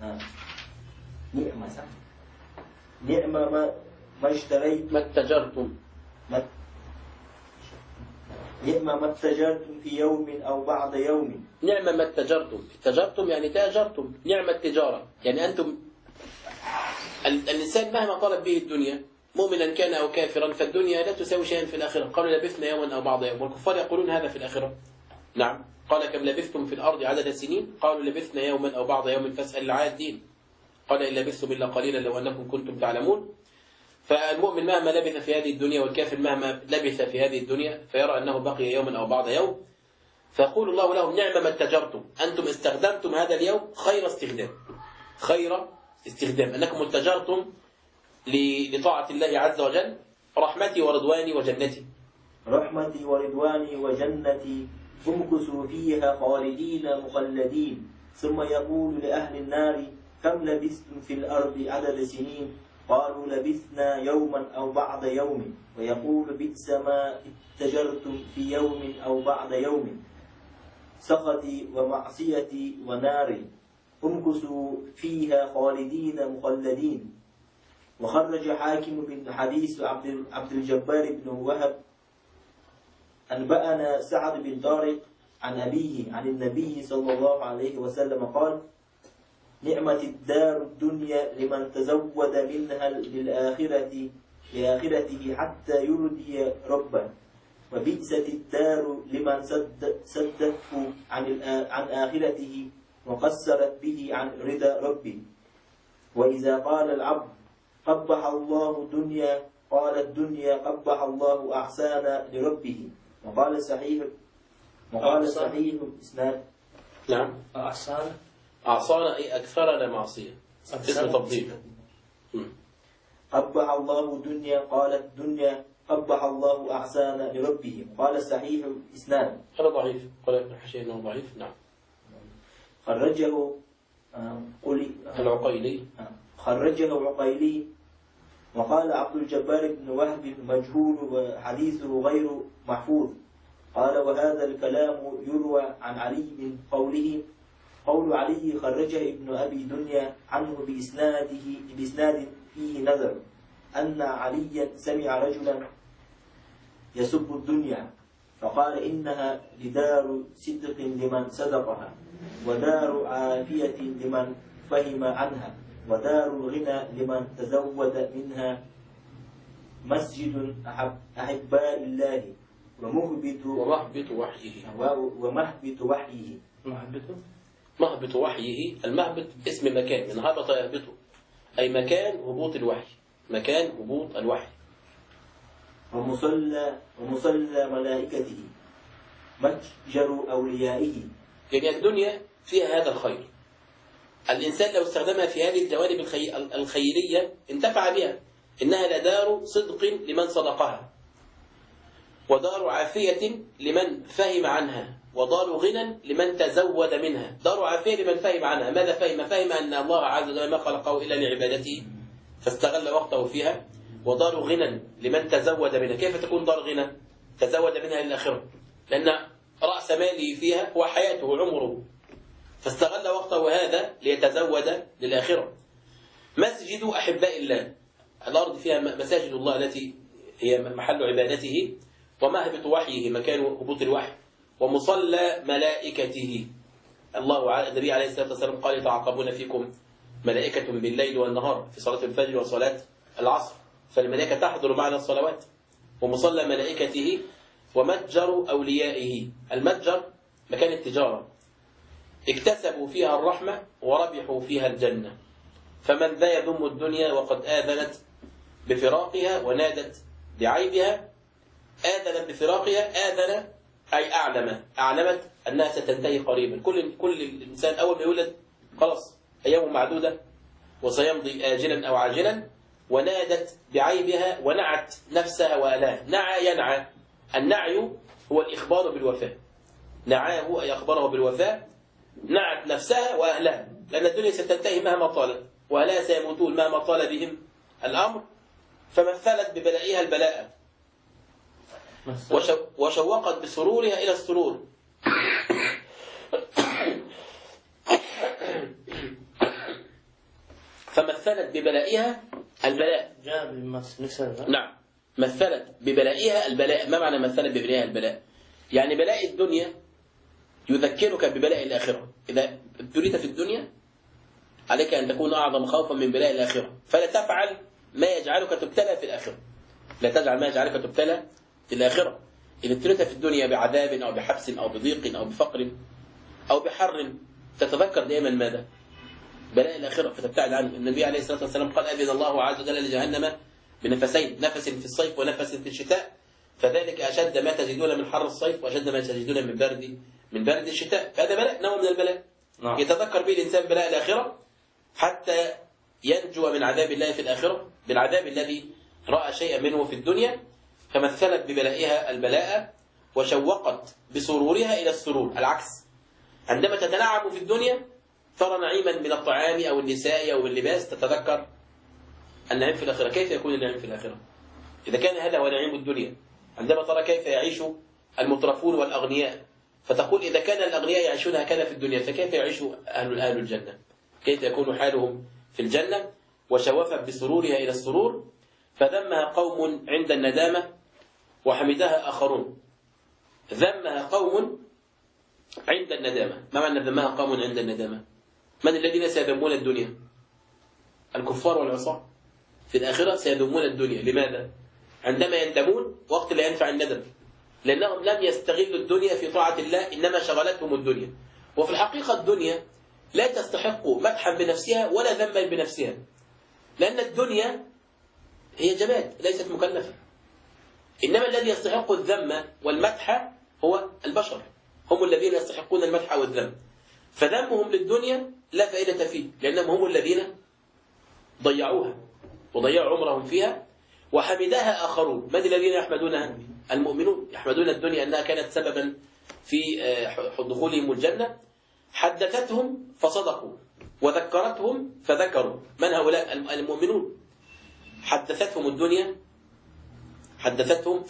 نعمة صح. نعمة ما اشتريتم ما اتجرتم نعمة ما اتجرتم في يوم أو بعض يوم. نعمة ما اتجرتم يعني تاجرتم. نعمة التجارة يعني أنتم الإنسان مهما طلب به الدنيا مؤمنا كان أو كافرا فالدنيا لا تساوي شيئا في الآخرة. قالوا لبثنا يوما أو بعض يوم، والكفار يقولون هذا في الآخرة. نعم. قال: كم لبثتم في الأرض عدد السنين؟ قالوا: لبثنا يوما أو بعض يوم فاسأل العادين. قال: إن لبثتم إلا قليلا لو أنكم كنتم تعلمون. فالمؤمن مهما لبث في هذه الدنيا والكافر مهما لبث في هذه الدنيا فيرى أنه بقي يوما أو بعض يوم، فيقول الله لهم: نعم ما اتجرتم، أنتم استخدمتم هذا اليوم خير استخدام أنكم اتجرتم لطاعة الله عز وجل. رحمتي ورضواني وجنتي، رحمتي ورضواني وجنتي امكثوا فيها خالدين مخلدين. ثم يقول لأهل النار: كم لبثتم في الأرض عدد سنين؟ قالوا: لبثنا يوما أو بعض يوم. ويقول: بئس ما اتجرتم في يوم أو بعض يوم، سخطي ومعصيتي وناري، امكثوا فيها خالدين مخلدين. وخرج حاكم بن حديث عبد الجبار بن وهب أنبأنا سعد بن طارق عن أبيه عن النبي صلى الله عليه وسلم قال: نعمة الدار الدنيا لمن تزود منها لآخرته حتى يرضي ربه، وبئست الدار لمن سدته عن آخرته وقصرت به عن رضا ربه. وإذا قال العبد: قبح الله الدنيا، قال الدنيا قبح الله أحسان لربه. وقال صحيح الإسناد. نعم. أعصانا أي أكثرنا معصية، اسم تفضيل. قبح الله الدنيا، قال الدنيا قبح الله أحسان لربه. قال صحيح الإسناد. هذا ضعيف، قال ابن حشيم أنه ضعيف. نعم. خرجه العقيلي. وقال عبد الجبار بن وهب مجهول وحديثه غير محفوظ. قال: وهذا الكلام يروى عن علي من قول علي خرجه ابن أبي دنيا عنه بإسناد فيه نظر، أن عليا سمع رجلا يسب الدنيا فقال: إنها لدار صدق لمن صدقها، ودار عافية لمن فهم عنها، ودار الغنى لمن تزود منها، مسجد أحباء الله ومهبط وحيه. مهبط وحيه. المهبط اسم مكان من هبط يهبطه، أي مكان هبوط الوحي. ومصلى ملائكته، متجر أوليائه. يعني الدنيا فيها هذا الخير، الإنسان لو استخدمها في هذه الجوانب الخيرية انتفع بها. إنها لدار صدق لمن صدقها، ودار عافية لمن فهم عنها، ودار غنى لمن تزود منها. دار عافية لمن فهم عنها. ماذا فهم؟ فهم أن الله عز وجل ما خلقه إلا لعبادته فاستغل وقته فيها. ودار غنى لمن تزود منها. كيف تكون دار غنى؟ تزود منها للآخرة، لأن رأس ماله فيها هو حياته وعمره، فاستغل وقته هذا ليتزود للآخرة. مسجد أحباء الله، الأرض فيها مساجد الله التي هي محل عبادته، ومهبط وحيه مكان هبوط الوحي، ومصلى ملائكته. النبي عليه الصلاة والسلام قال: يتعاقبون فيكم ملائكة بالليل والنهار في صلاة الفجر وصلاة العصر، فالملائكة تحضر معنا الصلوات. ومصلى ملائكته، ومتجر أوليائه. المتجر مكان التجارة، اكتسبوا فيها الرحمة وربحوا فيها الجنة. فمن ذا يذم الدنيا وقد آذنت بفراقها ونادت بعيبها. آذنت بفراقها، آذن أي أعلمت أنها ستنتهي قريبا. كل الإنسان أول ما يولد خلاص أيامه معدودة وسيمضي آجلا أو عاجلا. ونادت بعيبها ونعت نفسها وأهلها. نعى ينعى، النعي هو الإخبار بالوفاة، نعاه أي أخبره بالوفاة. نعت نفسها وأهلها لأن الدنيا ستنتهي مهما طالت، وأهلها سيموتون مهما طال بهم الأمر. فمثلت ببلائها البلاء وشوقت بسرورها إلى السرور. فمثلت ببلائها البلاء. جاء بالمثل. نعم، مثلت ببلائها البلاء. ما معنى مثلت ببلائها البلاء؟ يعني بلاء الدنيا يذكرك ببلاء الآخرة. إذا ابتليت في الدنيا عليك أن تكون أعظم خوفا من بلاء الآخرة، فلا تفعل ما يجعلك تبتلى في الآخرة. لا تجعل ما يجعلك تبتلى في الآخرة. إذا ابتليت في الدنيا بعذاب أو بحبس أو بضيق أو بفقر أو بحر، تتذكر دائما ماذا؟ بلاء الآخرة، فتبتعد عنه. النبي عليه الصلاة والسلام قال: أذن الله عز وجل لجهنم بنفسين، نفس في الصيف ونفس في الشتاء، فذلك أشد ما تجدون من حر الصيف وأشد ما تجدون من برد الشتاء. فهذا بلاء، نوع من البلاء. يتذكر به الإنسان بلاء الآخرة حتى ينجو من عذاب الله في الآخرة بالعذاب الذي رأى شيئا منه في الدنيا. فمثلت ببلائها البلاء وشوقت بسرورها إلى السرور. العكس، عندما تتنعم في الدنيا ترى نعيما من الطعام أو النساء أو اللباس، تتذكر النعيم في الآخرة. كيف يكون النعيم في الآخرة إذا كان هذا هو نعيم الدنيا؟ عندما ترى كيف يعيش المترفون والأغنياء فتقول إذا كان الأغنياء يعيشون هكذا في الدنيا فكيف يعيش أهل الجنة؟ كيف يكون حالهم في الجنة؟ وشوفت بسرورها إلى السرور. فذمها قوم عند الندامة وحمدها آخرون. ذمها قوم عند الندامة. ما معنى ذمها قوم عند الندامة؟ من الذين سيذمون الدنيا؟ الكفار والعصاة. في الآخرة سيذمون الدنيا. لماذا؟ عندما يندمون وقت لا ينفع الندم، لأنهم لم يستغلوا الدنيا في طاعة الله، إنما شغلتهم الدنيا. وفي الحقيقة الدنيا لا تستحق مدحا بنفسها ولا ذما بنفسها، لأن الدنيا هي جماد ليست مكلفة. إنما الذي يستحق الذم والمدح هو البشر، هم الذين يستحقون المدح والذم. فذمهم للدنيا لا فائدة فيه، لأنهم هم الذين ضيعوها وضيعوا عمرهم فيها. وحمدها آخرون. من الذين يحمدونها؟ المؤمنون يحمدون الدنيا أنها كانت سببا في دخولهم الجنة. حدثتهم فصدقوا وذكرتهم فذكروا. من هؤلاء؟ المؤمنون. حدثتهم الدنيا، حدثتهم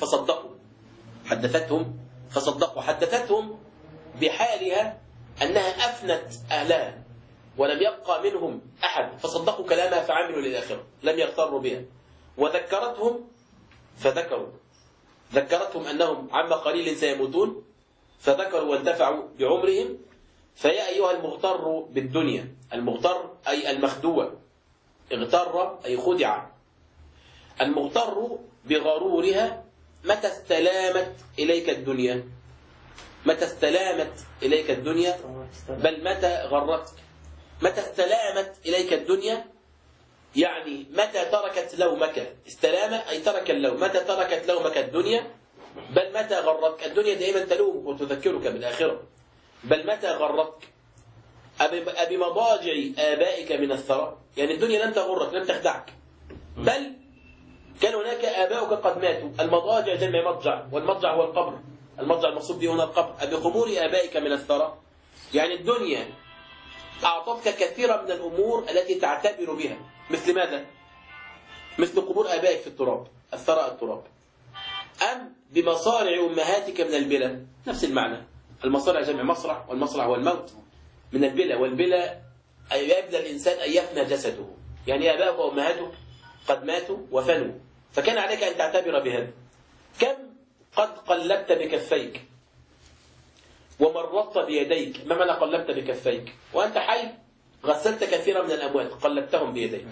فصدقوا. حدثتهم بحالها أنها أفنت أهلها ولم يبقى منهم أحد، فصدقوا كلامها فعملوا للآخرة، لم يغتروا بها. وذكرتهم فذكروا. ذكرتهم أنهم عما قليل سيموتون فذكروا وانتفعوا بعمرهم. فيا أيها المغتر بالدنيا، المغتر أي المخدوع، اغتر أي خدع. المغتر بغرورها متى استلامت إليك الدنيا؟ متى استلامت إليك الدنيا؟ بل متى غرتك؟ متى استلامت إليك الدنيا؟ يعني متى تركت لومك؟ استلام أي ترك اللوم. متى تركت لومك الدنيا؟ بل متى غرتك؟ الدنيا دائما تلومك وتذكرك بالآخرة. بل متى غرتك؟ أبي مضاجع آبائك من الثرى، يعني الدنيا لم تغرك لم تخدعك، بل كان هناك آباؤك قد ماتوا. المضاجع جمع مضجع، والمضجع هو القبر. المضجع المقصود به هنا القبر. أبي خمور آبائك من الثرى، يعني الدنيا أعطتك كثيرا من الأمور التي تعتبر بها. مثل ماذا؟ مثل قبور آبائك في التراب، الثرى التراب. أم بمصارع أمهاتك من البلى، نفس المعنى. المصارع جمع مصرع، والمصرع هو الموت. من البلى، والبلى أي يبلى الإنسان أن يفنى جسده، يعني آباؤك وأمهاتك قد ماتوا وفنوا، فكان عليك أن تعتبر بهذا. كم قد قلبت بكفيك ومرضت بيديك. ما معنى قلبت بكفيك؟ وأنت حي غسلت كثيرا من الأموات، قلبتهم بيديك.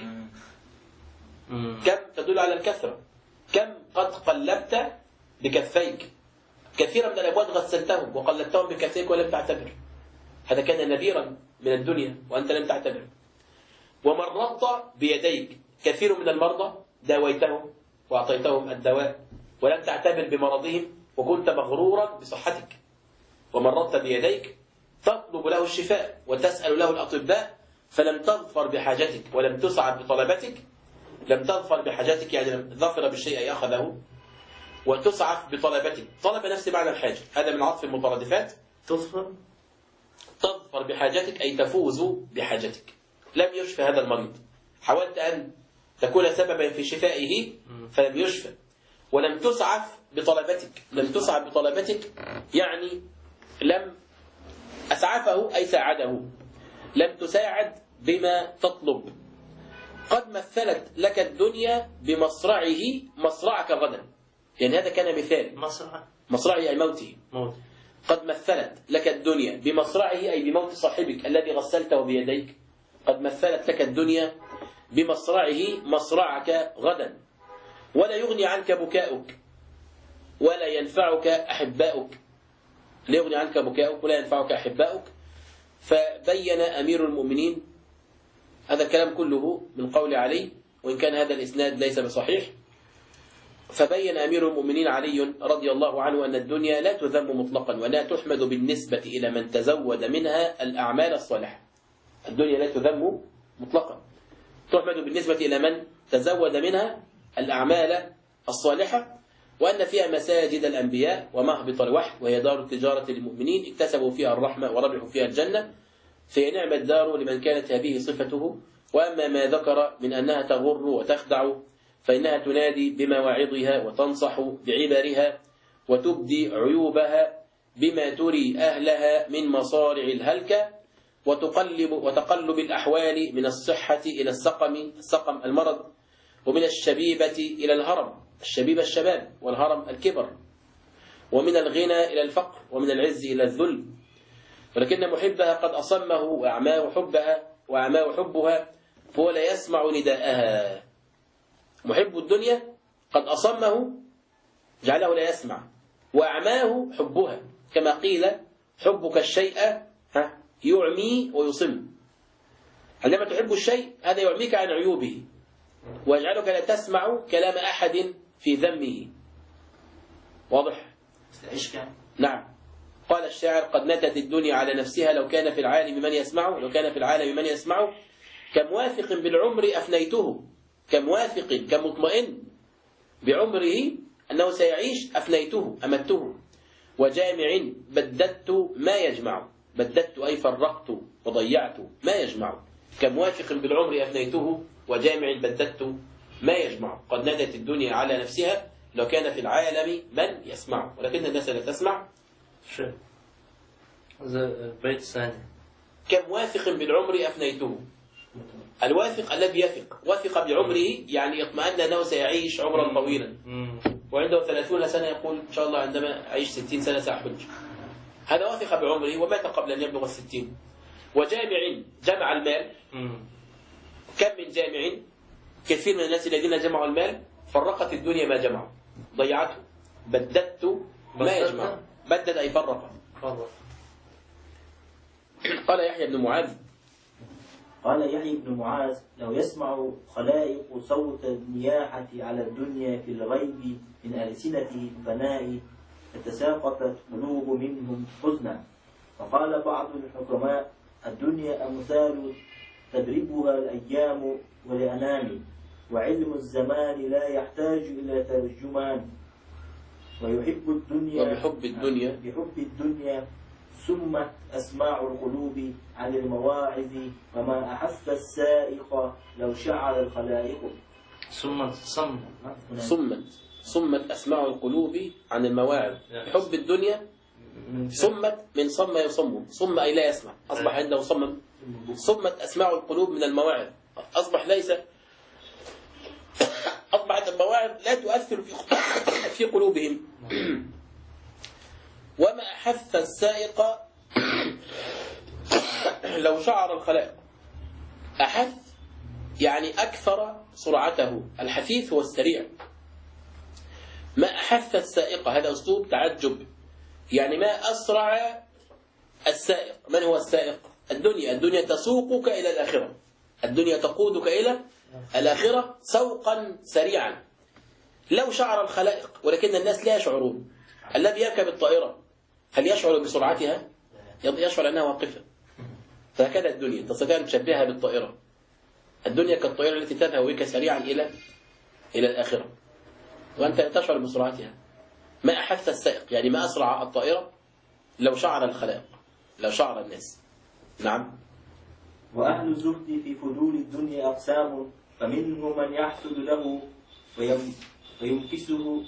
كم تدل على الكثرة. كم قد قلبت بكفيك، كثيرا من الأموات غسلتهم وقلبتهم بكفيك ولم تعتبر. هذا كان نذيرا من الدنيا وأنت لم تعتبر. ومرضت بيديك، كثير من المرضى داويتهم وأعطيتهم الدواء ولم تعتبر بمرضهم وكنت مغرورا بصحتك. ومرضت بيديك تطلب له الشفاء وتسأل له الأطباء فلم تظفر بحاجتك ولم تسعد بطلبتك. لم تظفر بحاجتك يعني لم ظفر بالشيء أي أخذه، وتسعف بطلبتك. طلب نفس معنى الحاجة، هذا من عطف المترادفات. تظفر بحاجتك أي تفوز بحاجتك. لم يشفى هذا المريض، حاولت أن تكون سببا في شفائه فلم يشفى. ولم تسعف بطلبتك، لم تسعف بطلبتك يعني لم أسعفه أي ساعده، لم تساعد بما تطلب. قد مثلت لك الدنيا بمصرعه مصرعك غدا، يعني هذا كان مثال. مصرعه أي موته. قد مثلت لك الدنيا بمصرعه أي بموت صاحبك الذي غسلته بيديك. قد مثلت لك الدنيا بمصرعه مصرعك غدا، ولا يغني عنك بكاؤك ولا ينفعك أحباؤك. لا يغني عنك بكاؤك ولا ينفعك أحباؤك. فبين أمير المؤمنين هذا الكلام كله من قول علي، وإن كان هذا الإسناد ليس بصحيح. فبين أمير المؤمنين علي رضي الله عنه أن الدنيا لا تذم مطلقا ولا تحمد بالنسبة إلى من تزود منها الأعمال الصالحة. الدنيا لا تذم مطلقا، تحمد بالنسبة إلى من تزود منها الأعمال الصالحة، وأن فيها مساجد الأنبياء ومهبط الوحي وهي دار التجارة للمؤمنين اكتسبوا فيها الرحمة وربحوا فيها الجنة، فهي نعم الدار لمن كانت هذه صفته. وأما ما ذكر من أنها تغر وتخدع فإنها تنادي بمواعظها وتنصح بعبرها وتبدي عيوبها بما تري أهلها من مصارع الهلكة وتقلب الأحوال من الصحة إلى السقم المرض، ومن الشبيبة إلى الهرم، الشبيبة الشباب والهرم الكبر، ومن الغنى إلى الفقر، ومن العز إلى الذل. ولكن محبها قد أصمه وأعماه حبها فهو لا يسمع نداءها. محب الدنيا قد أصمه جعله لا يسمع، وأعماه حبها، كما قيل حبك الشيء يعمي ويصم. عندما تحب الشيء هذا يعميك عن عيوبه ويجعلك لا تسمع كلام أحد في ذمه. واضح؟ نعم. قال الشاعر قد نتت الدنيا على نفسها لو كان في العالم من يسمعه كم واثق بالعمر أفنيته، كم واثق كمطمئن بعمره أنه سيعيش أفنيته أمته، وجامع بددت ما يجمع، بددت أي فرقت وضيعت ما يجمع. كم واثق بالعمر أفنيته وجامع بددت ما يجمع. قد نتت الدنيا على نفسها لو كان في العالم من يسمع، ولكن الناس لا تسمع. البيت الثاني كم واثق بالعمر أفنيته. الواثق الذي يثق، وثق بعمره يعني اطمأن أنه سيعيش عمرا طويلا، وعنده 30 سنة يقول إن شاء الله عندما أعيش 60 سنة سأحج. هذا واثق بعمره ومات قبل أن يبلغ 60. وجامع جمع المال. كم من جامع، كثير من الناس الذين جمعوا المال فرقت الدنيا ما جمعوا، ضيعته. بددت ما يجمع، بدد أي فرق. قال يحيى بن معاذ لو يسمع خلائق صوت النياحة على الدنيا في الغيب من ألسنة الفناء فتساقطت قلوب منهم حزنا. فقال بعض الحكماء الدنيا أمثال تضربها الأيام والأنام، وعلم الزمان لا يحتاج إلى ترجمان، وبحب الدنيا سمت أسماع القلوب عن المواعظ، وما أحس السائق لو شعر الخلائق. صمت أسماع القلوب عن المواعظ. حب الدنيا صمت من صم يصم، صم أي لا يسمع، أصبح عنده صمم. صمت أسماع القلوب من المواعظ، أصبحت المواعظ لا تؤثر في قلوبهم. وما أحث السائق لو شعر الخلائق. أحث يعني أكثر سرعته، الحثيث هو السريع. ما أحث السائق هذا أسلوب تعجب، يعني ما أسرع السائق. من هو السائق؟ الدنيا تسوقك إلى الآخرة، الدنيا تقودك إلى الآخرة سوقا سريعا. لو شعر الخلائق، ولكن الناس لا يشعرون. الذي يركب الطائرة هل يشعر بسرعتها؟ يشعر أنها واقفة. فهكذا الدنيا تستطيع أن تشبهها بالطائرة. الدنيا كالطائرة التي تذهب بك سريعا إلى الآخرة، وأنت لا تشعر بسرعتها. ما أحس السائق، يعني ما أسرع الطائرة لو شعر الخلائق، لو شعر الناس. نعم. وأهل الزهد في فضول الدنيا أقسام، فمنهم من يحسد له فيمسكه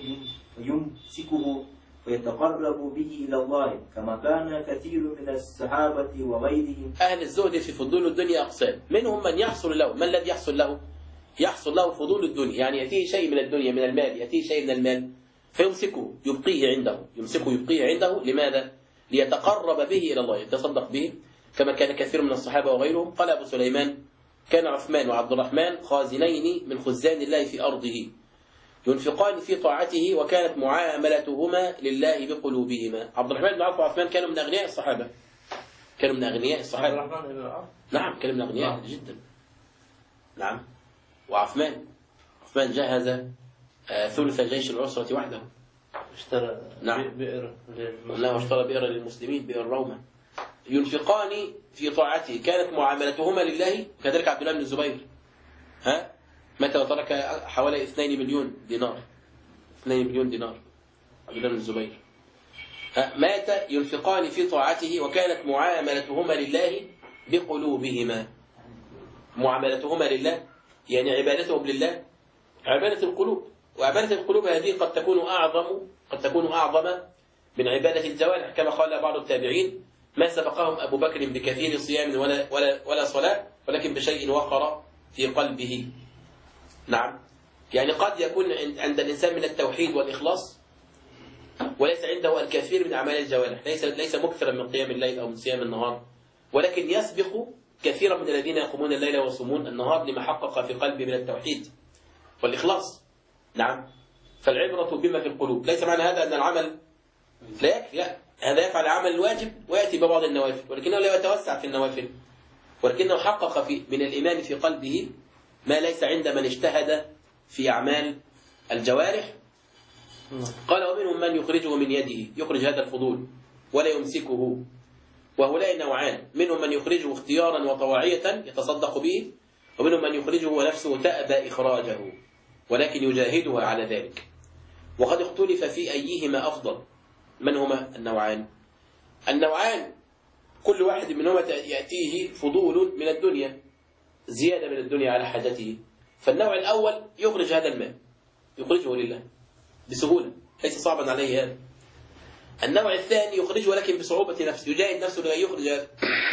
فيتقرب به إلى الله، كما كان كثير من الصحابة وغيرهم. أهل الزهد في فضول الدنيا أقسام، منهم من يحصل له. ما الذي يحصل له؟ يحصل له فضول الدنيا، يعني يأتيه شيء من الدنيا، من المال، يأتيه شيء من المال فيمسكه يبقيه عنده. لماذا؟ ليتقرب به إلى الله، يتصدق به، كما كان كثير من الصحابة وغيرهم. قال أبو سليمان: كان عثمان وعبد الرحمن خازنين من خزان الله في أرضه، ينفقان في طاعته، وكانت معاملتهما لله بقلوبهما. عبد الرحمن بن عوف وعثمان كانوا من أغنياء الصحابة. نعم، كانوا من أغنياء جدا. نعم. وعثمان جهز ثلث جيش العسرة وحده. اشترى بئر واشترى بئر للمسلمين، بئر روما. ينفقان في طاعته، كانت معاملتهما لله. كذلك عبد الله بن الزبير مات وترك حوالي 2 مليون دينار. 2 مليون دينار عبد الله بن الزبير. مات ينفقان في طاعته، وكانت معاملتهما لله بقلوبهما. معاملتهما لله يعني عبادتهم لله، عبادة القلوب. وعبادة القلوب هذه قد تكون أعظم من عبادة الجوارح، كما قال بعض التابعين: ما سبقهم أبو بكر بكثير صيام ولا صلاة، ولكن بشيء وقر في قلبه. نعم. يعني قد يكون عند الإنسان من التوحيد والإخلاص، وليس عنده الكثير من أعمال الجوارح، ليس مكثرا من قيام الليل أو من صيام النهار، ولكن يسبق كثيرا من الذين يقومون الليل ويصومون النهار لما حقق في قلبه من التوحيد والإخلاص. نعم. فالعبرة بما في القلوب. ليس معنى هذا أن العمل لا يكفي، لا، هذا يفعل العمل الواجب ويأتي ببعض النوافل، ولكنه لا يتوسع في النوافل، ولكنه حقق من الإيمان في قلبه ما ليس عند من اجتهد في أعمال الجوارح. قال: ومنهم من يخرجه من يده، يخرج هذا الفضول ولا يمسكه. وهؤلاء نوعان: منهم من يخرجه اختيارا وطواعية يتصدق به، ومنهم من يخرجه ونفسه تأبى إخراجه ولكن يجاهدها على ذلك. وقد اختلف في أيهما أفضل. من هما النوعان؟ كل واحد منهما يأتيه فضول من الدنيا، زيادة من الدنيا على حاجته. فالنوع الأول يخرج هذا المال، يخرجه لله بسهولة، ليس صعبا عليه هذا. النوع الثاني يخرجه ولكن بصعوبة نفسه، يجاهد نفسه لكي يخرج هذا.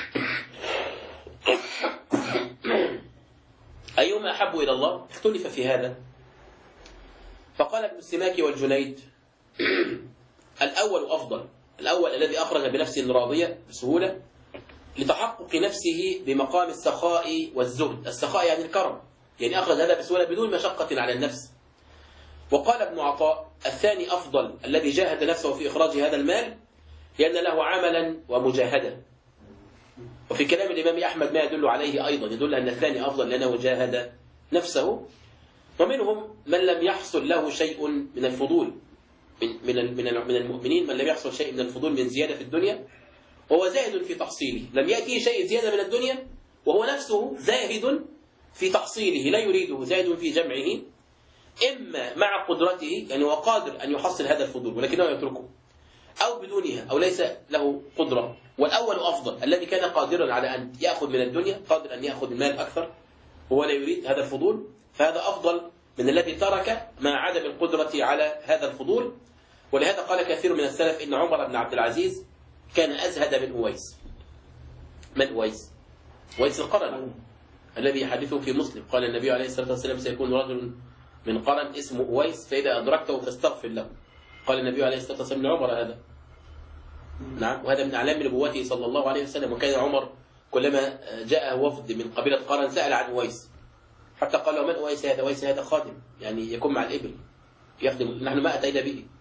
أيهما أحب إلى الله؟ اختلف في هذا. فقال ابن السماك والجنيد: الأول أفضل. الأول الذي أخرج بنفسه راضية بسهولة لتحقق نفسه بمقام السخاء والزهد. السخاء يعني الكرم، يعني أخرج هذا بسهولة بدون مشقة على النفس. وقال ابن عطاء: الثاني أفضل، الذي جاهد نفسه في إخراج هذا المال لأن له عملا ومجاهدة. وفي كلام الإمام أحمد ما يدل عليه أيضا، يدل أن الثاني أفضل لأنه جاهد نفسه. ومنهم من لم يحصل له شيء من الفضول من المؤمنين، من لم يحصل شيء من الفضول من زيادة في الدنيا وهو زاهد في تحصيله. لم يأتي شيء زيادة من الدنيا وهو نفسه زاهد في تحصيله، لا يريده، زاهد في جمعه، إما مع قدرته، يعني هو قادر أن يحصل هذا الفضول ولكنه يتركه، أو بدونها، أو ليس له قدرة. والأول أفضل، الذي كان قادرا على أن يأخذ من الدنيا، قادر أن يأخذ المال أكثر وهو لا يريد هذا الفضول، فهذا أفضل من الذي ترك مع عدم القدرة على هذا الفضول. ولهذا قال كثير من السلف إن عمر بن عبد العزيز كان أزهد من أويس. من أويس؟ أويس القرن الذي يحدثه في مسلم. قال النبي عليه الصلاة والسلام: سيكون رجل من قرن اسمه أويس، فإذا أدركته فاستغفر له. قال النبي عليه الصلاة والسلام لعمر هذا. نعم. وهذا من أعلام نبوته صلى الله عليه وسلم. وكان عمر كلما جاء وفد من قبيلة قرن سأل عن أويس، حتى قال: من أويس هذا؟ أويس هذا خادم، يعني يكون مع الإبل يخدم، نحن ما أتينا به.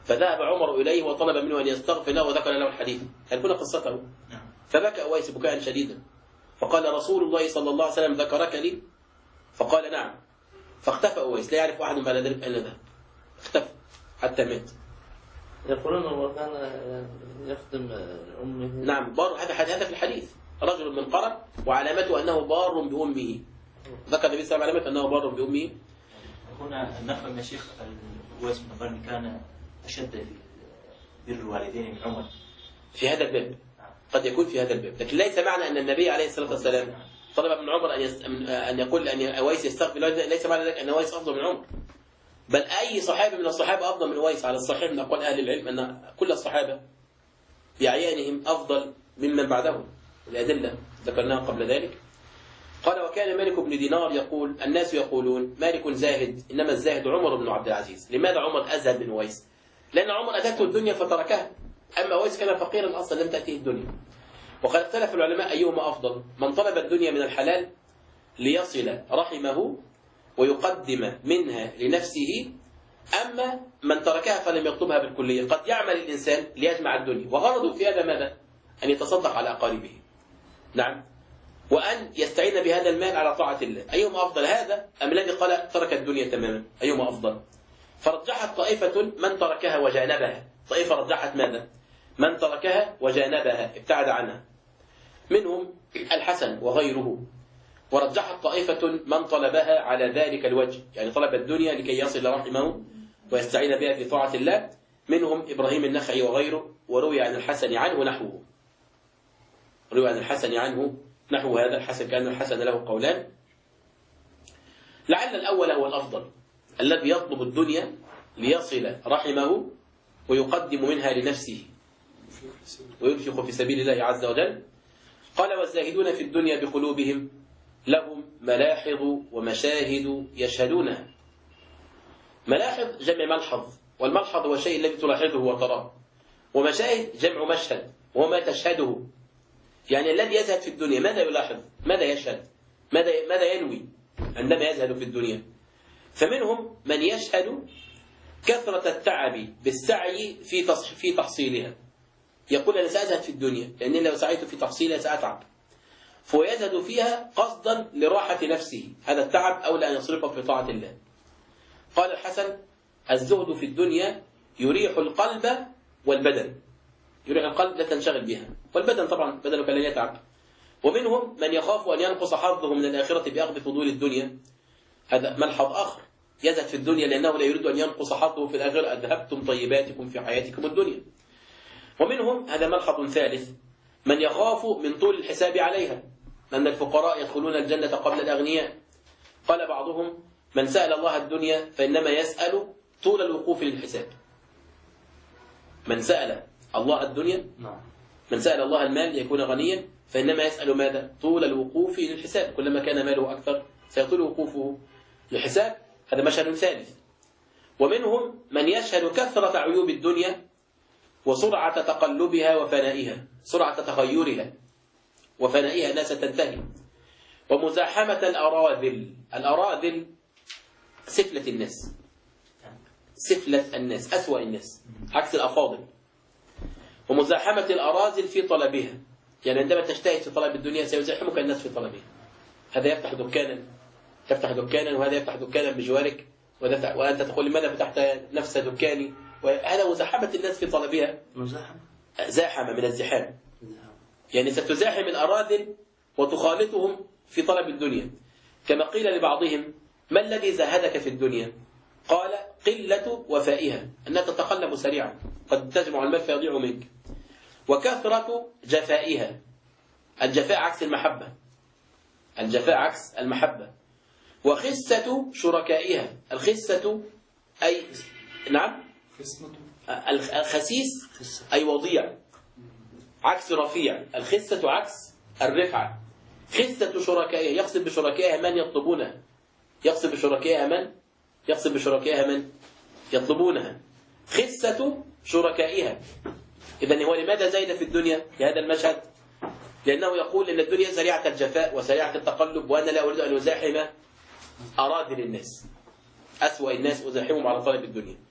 فذهب عمر إليه وطلب منه أن يستغفر له وذكر له الحديث. هل قصته؟ فبكى أويس بكاء شديدا، فقال رسول الله صلى الله عليه وسلم ذكرك لي؟ فقال نعم. فاختفى أويس، لا يعرف أحد بعد ذلك أين ذهب، اختفى حتى مات. يقولون هو كان يخدم أمه. نعم بار، هذا في الحديث، رجل من قرن وعلامته أنه بار بأمه. ذكر النبي صلى الله عليه وسلم علامته أنه بار بأمه. هنا نفهم يا شيخ أويس بن قرن كان أشد في بر الوالدين من عمر في هذا الباب، قد يكون في هذا الباب، لكن ليس معنى أن النبي عليه الصلاة والسلام طلب من عمر أن يقول أن أويس يستغفر له، ليس معنى ذلك أن أويس أفضل من عمر، بل أي صحابي من الصحابة أفضل من أويس. على الصحيح من أقوال أهل العلم أن كل الصحابة بأعيانهم أفضل ممن بعدهم، الأدلة ذكرناها قبل ذلك. قال وكان مالك بن دينار يقول الناس يقولون مالك زاهد، إنما الزاهد عمر بن عبد العزيز. لماذا عمر أزهد من أويس؟ لأن عمر أتته الدنيا فتركها، أما أويس كان فقيرا أصلا لم تأتيه الدنيا. وقد اختلف العلماء أيهما أفضل، من طلب الدنيا من الحلال ليصل رحمه ويقدم منها لنفسه، أما من تركها فلم يطلبها بالكلية. قد يعمل الإنسان ليجمع الدنيا وغرضه في هذا ماذا؟ أن يتصدق على أقاربه، نعم، وأن يستعين بهذا المال على طاعة الله. أيهما أفضل، هذا أم الذي قال ترك الدنيا تماما؟ أيهما أفضل؟ فرجحت طائفة من تركها وجانبها، طائفة رجحت ماذا؟ من تركها وجانبها ابتعد عنها، منهم الحسن وغيره. ورجحت طائفة من طلبها على ذلك الوجه، يعني طلب الدنيا لكي يصل رحمه ويستعين بها في طاعة الله، منهم إبراهيم النخعي وغيره. وروي عن الحسن عنه نحوه، روي عن الحسن عنه نحو هذا. الحسن كان الحسن له قولان، لعل الأول هو الأفضل، الذي يطلب الدنيا ليصل رحمه ويقدم منها لنفسه وينفق في سبيل الله عز وجل. قال والزاهدون في الدنيا بقلوبهم لهم ملاحظ ومشاهد يشهدونها. ملاحظ جمع ملحظ، والملحظ هو الشيء الذي تلاحظه وتراه، ومشاهد جمع مشهد وما تشهده. يعني الذي يزهد في الدنيا ماذا يلاحظ؟ ماذا يشهد؟ ماذا ينوي عندما يزهد في الدنيا؟ فمنهم من يشهد كثرة التعب بالسعي في تحصيلها، يقول أنا سأزهد في الدنيا لأنني لو سعيت في تحصيلها سأتعب، فيزهد فيها قصدا لراحة نفسه، هذا التعب أولى أن يصرفه في طاعة الله. قال الحسن الزهد في الدنيا يريح القلب والبدن، يريح القلب لا تنشغل بها، والبدن طبعا بدنك لن يتعب. ومنهم من يخاف أن ينقص حظه من الآخرة بأخذ فضول الدنيا، هذا ملحظ آخر، يزهد في الدنيا لأنه لا يريد أن ينقص حظه في الآخرة، أذهبتم طيباتكم في حياتكم الدنيا. ومنهم هذا ملحظ ثالث من يخاف من طول الحساب عليها، أن الفقراء يدخلون الجنة قبل الأغنياء. قال بعضهم من سأل الله الدنيا فإنما يسأل طول الوقوف للحساب. من سأل الله الدنيا، من سأل الله المال ليكون غنيا فإنما يسأل ماذا؟ طول الوقوف للحساب، كلما كان ماله أكثر سيطول وقوفه للحساب. هذا مشهد ثالث. ومنهم من يشهد كثرة عيوب الدنيا وسرعة تقلبها وفنائها، سرعة تغيرها وفنائها لا ستنتهي. ومزاحمة الأراذل، الأراذل سفلة الناس، سفلة الناس أسوأ الناس عكس الأفاضل. ومزاحمة الأراذل في طلبها، يعني عندما تجتهد في طلب الدنيا سيزاحمك الناس في طلبها، هذا يفتح دكانا وهذا يفتح دكانا بجوارك، وأنت تقول لماذا فتحت نفس دكاني، وهذا مزاحمة الناس في طلبها. زاحمة من الزحام، يعني ستزاحم الأراذل وتخالطهم في طلب الدنيا. كما قيل لبعضهم ما الذي زاهدك في الدنيا؟ قال قلة وفائها، أنها تتقلب سريعا، قد تجمع المال فيضيع منك. وكثرة جفائها، الجفاء عكس المحبة، الجفاء عكس المحبة. وخسة شركائها، الخسة أي نعم الخسيس أي وضيع عكس رفيع، الخسة عكس الرفعة. خسة شركائها يقصد بشركائها من يطلبونها، يقصد بشركائها من يطلبونها. خسة شركائها. إذن هو لماذا زايد في الدنيا في هذا المشهد؟ لأنه يقول إن الدنيا سريعة الجفاء وسريعة التقلب، وأنا لا أريد أن أزاحم أراذل الناس، أسوأ الناس أزاحمهم على طلب الدنيا.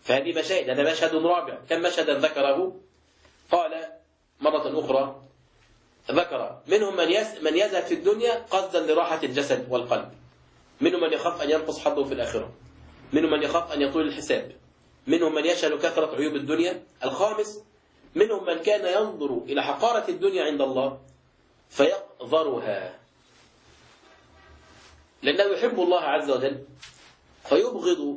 فهذه مشاهد، هذا مشهد رابع. كم مشهدا ذكره؟ قال مرة أخرى ذكر منهم من يذهب في الدنيا قصدا لراحة الجسد والقلب، منهم من يخاف أن ينقص حظه في الآخرة، منهم من يخاف أن يطول الحساب، منهم من يشهد كثرة عيوب الدنيا. الخامس منهم من كان ينظر إلى حقارة الدنيا عند الله فيقذرها، لأنه يحب الله عز وجل فيبغض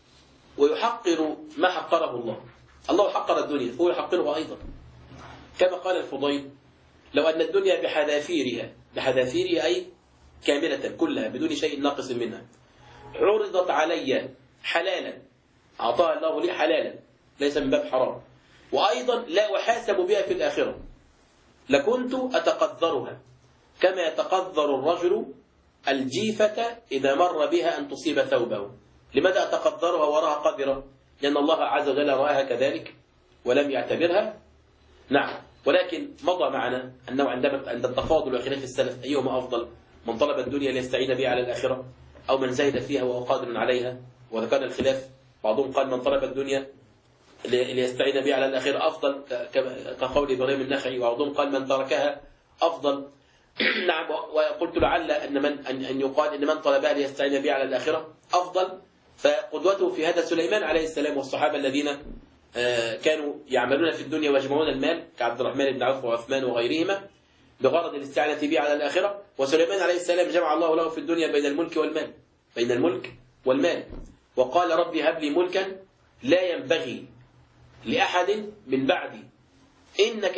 ويحقر ما حقره الله. الله حقر الدنيا فهو يحقرها أيضا، كما قال الفضيل: لو أن الدنيا بحذافيرها أي كاملة كلها بدون شيء ناقص منها عرضت علي حلالا، أعطاها الله لي حلالا ليس من باب حرام، وأيضا لا أحاسب بها في الآخرة، لكنت أتقذرها كما يتقذر الرجل الجيفة إذا مر بها أن تصيب ثوبه. لماذا أتقذرها وراها قذرة؟ لأن الله عز وجل رآها كذلك ولم يعتبرها. نعم، ولكن مضى معنا أنه عند التفاضل وخلاف السلف أيهما أفضل، من طلب الدنيا ليستعين بها على الآخرة أو من زهد فيها وهو قادر عليها. وذكرنا الخلاف، بعضهم قال من طلب الدنيا ليستعين بها على الآخرة أفضل كقول إبراهيم النخعي، وبعضهم قال من تركها أفضل. نعم، وقلت لعل أن يقال إن من طلبها ليستعين بها على الآخرة أفضل، فقدوته في هذا سليمان عليه السلام والصحابة الذين كانوا يعملون في الدنيا ويجمعون المال كعبد الرحمن بن عوف وعثمان وغيرهما بغرض الاستعانة به على الآخرة. وسليمان عليه السلام جمع الله له في الدنيا بين الملك والمال، وقال ربي هب لي ملكا لا ينبغي لأحد من بعدي إنك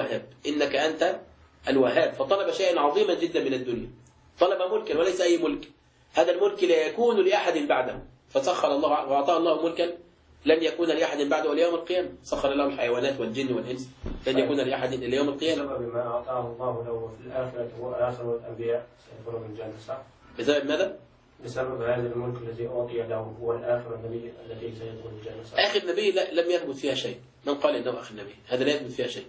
أنت الوهاب. فطلب شيئا عظيما جدا من الدنيا، طلب ملكا وليس أي ملك، هذا الملك لا يكون لأحد بعده، فسخر الله وأعطاه الله ملكا لن يكون لأحد بعده إلى يوم القيامة. سخر له الحيوانات والجن والإنس لن يكون لأحد إلى يوم القيامة. بسبب ما أعطاه الله له في الآخرة هو آخر الأنبياء سيدخلون الجنة، صح؟ بسبب ماذا؟ بسبب هذا الملك الذي أعطي له هو الآخر النبي الذي سيدخل الجنة، صح؟ آخر نبي لم يثبت فيها شيء. من قال إنه آخر نبي؟ هذا لا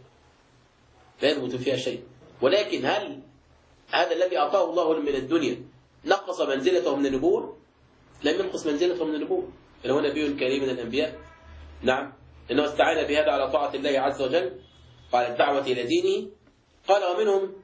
يثبت فيها شيء. ولكن هل هذا الذي أعطاه الله من الدنيا نقص منزلته من النبوة؟ لم ينقص منزلته من النبوة، اللي هو نبي كريم من الأنبياء. نعم، إنه استعان بهذا على طاعة الله عز وجل وعلى الدعوة إلى دينه. قال ومنهم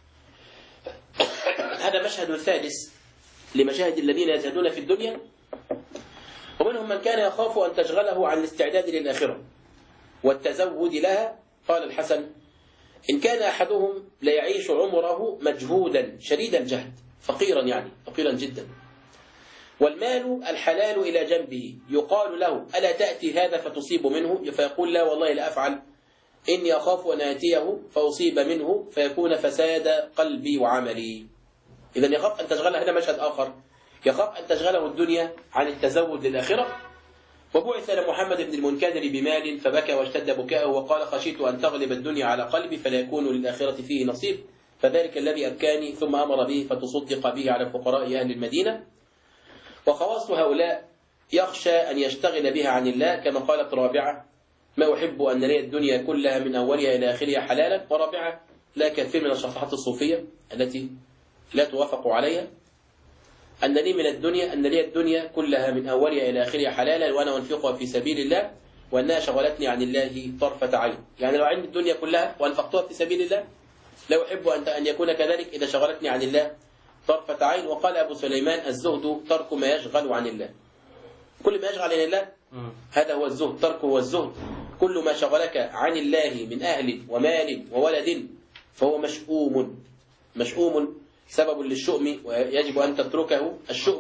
هذا مشهد ثالث لمشاهد الذين يزهدون في الدنيا، ومنهم من كان يخاف أن تشغله عن الاستعداد للآخرة والتزود لها. قال الحسن إن كان أحدهم ليعيش عمره مجهودا شديد الجهد، فقيرا جدا، والمال الحلال إلى جنبه، يقال له ألا تأتي هذا فتصيب منه؟ فيقول لا والله لا أفعل، إني أخاف أن آتيه فأصيب منه فيكون فساد قلبي وعملي. إذن يخاف أن تشغله، هذا مشهد آخر، يخاف أن تشغله الدنيا عن التزود للآخرة. وبعث لمحمد بن المنكدر بمال فبكى واشتد بكاءه وقال خشيت أن تغلب الدنيا على قلبي فلا يكون للآخرة فيه نصيب، فذلك الذي أبكاني، ثم أمر به فتصدق به على فقراء أهل المدينة. وخواص هؤلاء يخشى أن يشتغل بها عن الله، كما قالت رابعة ما أحب أن لي الدنيا كلها من أولها إلى آخرها حلالا. ورابعة لا كثير من الشطحات الصوفية التي لا توافق عليها، أن لي الدنيا كلها من أولها إلى آخرها حلالا وأنا أنفقها في سبيل الله وأنها شغلتني عن الله طرفة عين. يعني لو عندي الدنيا كلها وأنفقتها في سبيل الله لا أحب أن يكون كذلك إذا شغلتني عن الله طرفة عين. وقال أبو سليمان الزهد ترك ما يشغل عن الله، كل ما يشغل عن الله هذا هو الزهد، تركه هو الزهد. كل ما شغلك عن الله من أهل ومال وولد فهو مشؤوم سبب للشؤم ويجب أن تتركه.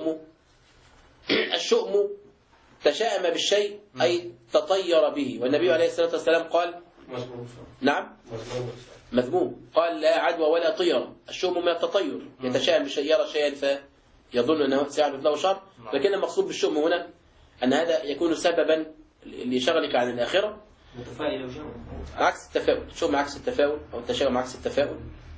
الشؤم تشاءم بالشيء أي تطير به، والنبي عليه الصلاة والسلام قال نعم مذموم، قال لا عدوى ولا طيرة. الشؤم من التطير، يتشاءم بالشيء، يرى شيئا فيظن أنه سيحدث له شر، لكن المقصود بالشؤم هنا أن هذا يكون سببا لشغلك عن الآخرة. متفائل وجمع عكس التفاؤل، الشؤم عكس التفاؤل أو التشاؤم عكس التفاؤل.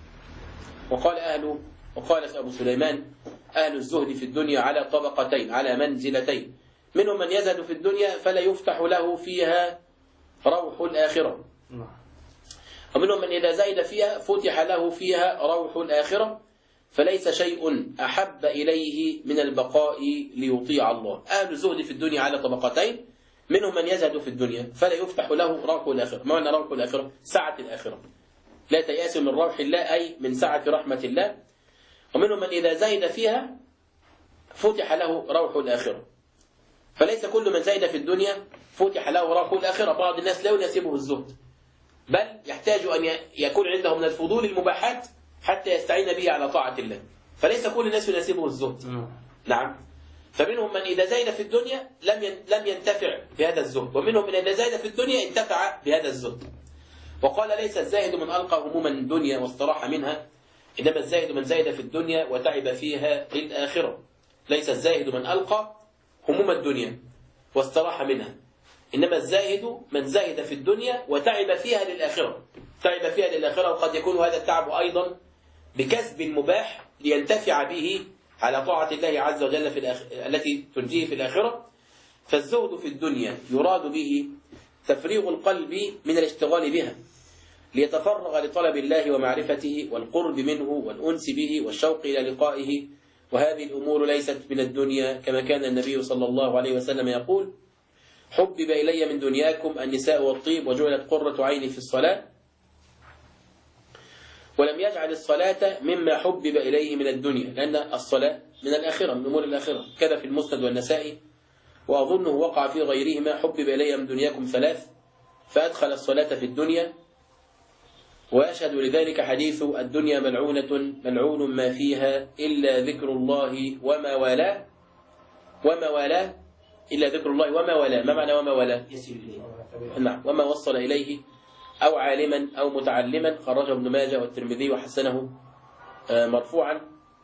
وقال أبو سليمان أهل الزهد في الدنيا على طبقتين، على منزلتين، منهم من يزهد في الدنيا فلا يفتح له فيها روح الآخرة، ومنهم من إذا زهد فيها فتح له فيها روح الآخرة، فليس شيء أحب إليه من البقاء ليطيع الله. أهل الزهد في الدنيا على طبقتين، منهم من يزهد في الدنيا فلا يفتح له روح الآخرة. ما معنى روح الآخرة؟ سعة الآخرة. لا تيأسوا من روح الله أي من سعة رحمة الله. ومنهم من إذا زهد فيها فتح له روح الآخرة. فليس كل من زهد في الدنيا فتح له روح الآخرة. بعض الناس لا يناسبه الزهد، بل يحتاج أن يكون عنده من الفضول المباحات حتى يستعين به على طاعة الله. فليس كل الناس يناسبه الزهد. نعم. فمنهم من إذا زهد في الدنيا لم ينتفع بهذا الزهد، ومنهم من إذا زهد في الدنيا انتفع بهذا الزهد. وقال ليس الزاهد من ألقى هموما الدنيا واستراح منها، إنما الزاهد من زهد في الدنيا وتعب فيها للآخرة. ليس الزاهد من ألقى هموم الدنيا واستراح منها، إنما الزاهد من زهد في الدنيا وتعب فيها للآخرة. تعب فيها للآخرة، وقد يكون هذا التعب أيضا بكسب مباح لينتفع به على طاعة الله عز وجل التي تنجيه في الآخرة. فالزهد في الدنيا يراد به تفريغ القلب من الاشتغال بها ليتفرغ لطلب الله ومعرفته والقرب منه والأنس به والشوق إلى لقائه. وهذه الأمور ليست من الدنيا، كما كان النبي صلى الله عليه وسلم يقول: حبب إلي من دنياكم النساء والطيب وجعلت قرة عيني في الصلاة. ولم يجعل الصلاة مما حبب إليه من الدنيا، لأن الصلاة من الآخرة، من أمور الآخرة. كذا في المسند والنسائي، وأظنه وقع في غيرهما: حبب إلي من دنياكم ثلاث، فأدخل الصلاة في الدنيا. وأشهد لذلك حديث: الدنيا ملعونة ملعون ما فيها إلا ذكر الله وما والاه. وما والاه إلا ذكر الله وما والاه. ما معنى وما والاه؟ نعم، وما وصل إليه أو عالما أو متعلما. خرجه ابن ماجه والترمذي وحسنه مرفوعا،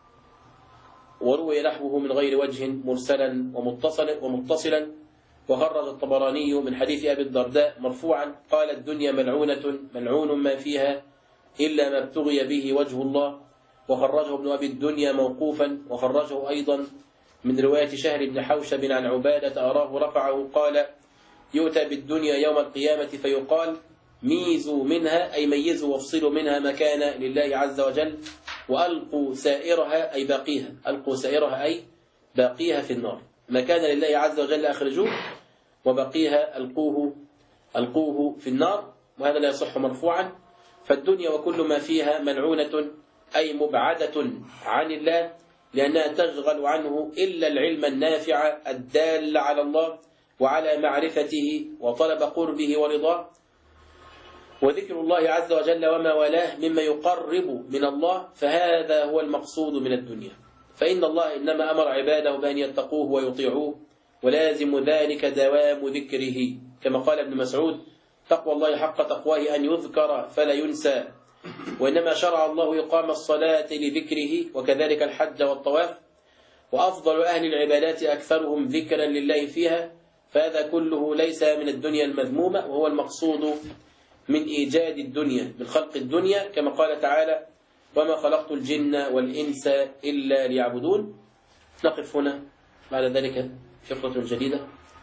وروي نحوه من غير وجه مرسلا ومتصلا. وخرج الطبراني من حديث أبي الدرداء مرفوعا قال: الدنيا ملعونة ملعون ما فيها إلا ما ابتغي به وجه الله. وخرجه ابن أبي الدنيا موقوفا. وخرجه أيضا من رواية شهر بن حوشب عن عبادة أراه رفعه قال: يؤتى بالدنيا يوم القيامة فيقال: ميزوا منها، أي ميزوا وافصلوا منها مكان لله عز وجل، وألقوا سائرها، أي باقيها. ألقوا سائرها أي باقيها في النار. مكان لله عز وجل أخرجوه، وبقيها ألقوه في النار. وهذا لا يصح مرفوعا. فالدنيا وكل ما فيها ملعونة أي مبعدة عن الله، لأنها تشغل عنه إلا العلم النافع الدال على الله وعلى معرفته وطلب قربه ورضاه. وذكر الله عز وجل وما والاه مما يقرب من الله، فهذا هو المقصود من الدنيا. فإن الله إنما أمر عباده بأن يتقوه ويطيعوه، ولازم ذلك دوام ذكره، كما قال ابن مسعود: تقوى الله حق تقواه أن يذكر فلا ينسى. وإنما شرع الله إقام الصلاة لذكره، وكذلك الحج والطواف. وأفضل أهل العبادات أكثرهم ذكرا لله فيها. فهذا كله ليس من الدنيا المذمومة، وهو المقصود من إيجاد الدنيا، من خلق الدنيا، كما قال تعالى: وما خلقت الجن والإنس إلا ليعبدون. نقف هنا، بعد ذلك فقرة جديدة.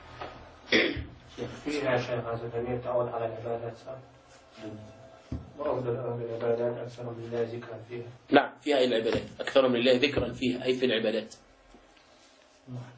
فيها شيخ هذا الضمير تعود على العبادات، وأفضل العبادات أكثر من الله ذكرا فيها. نعم، فيها العبادات أكثر من الله ذكرا فيها، أي في العبادات.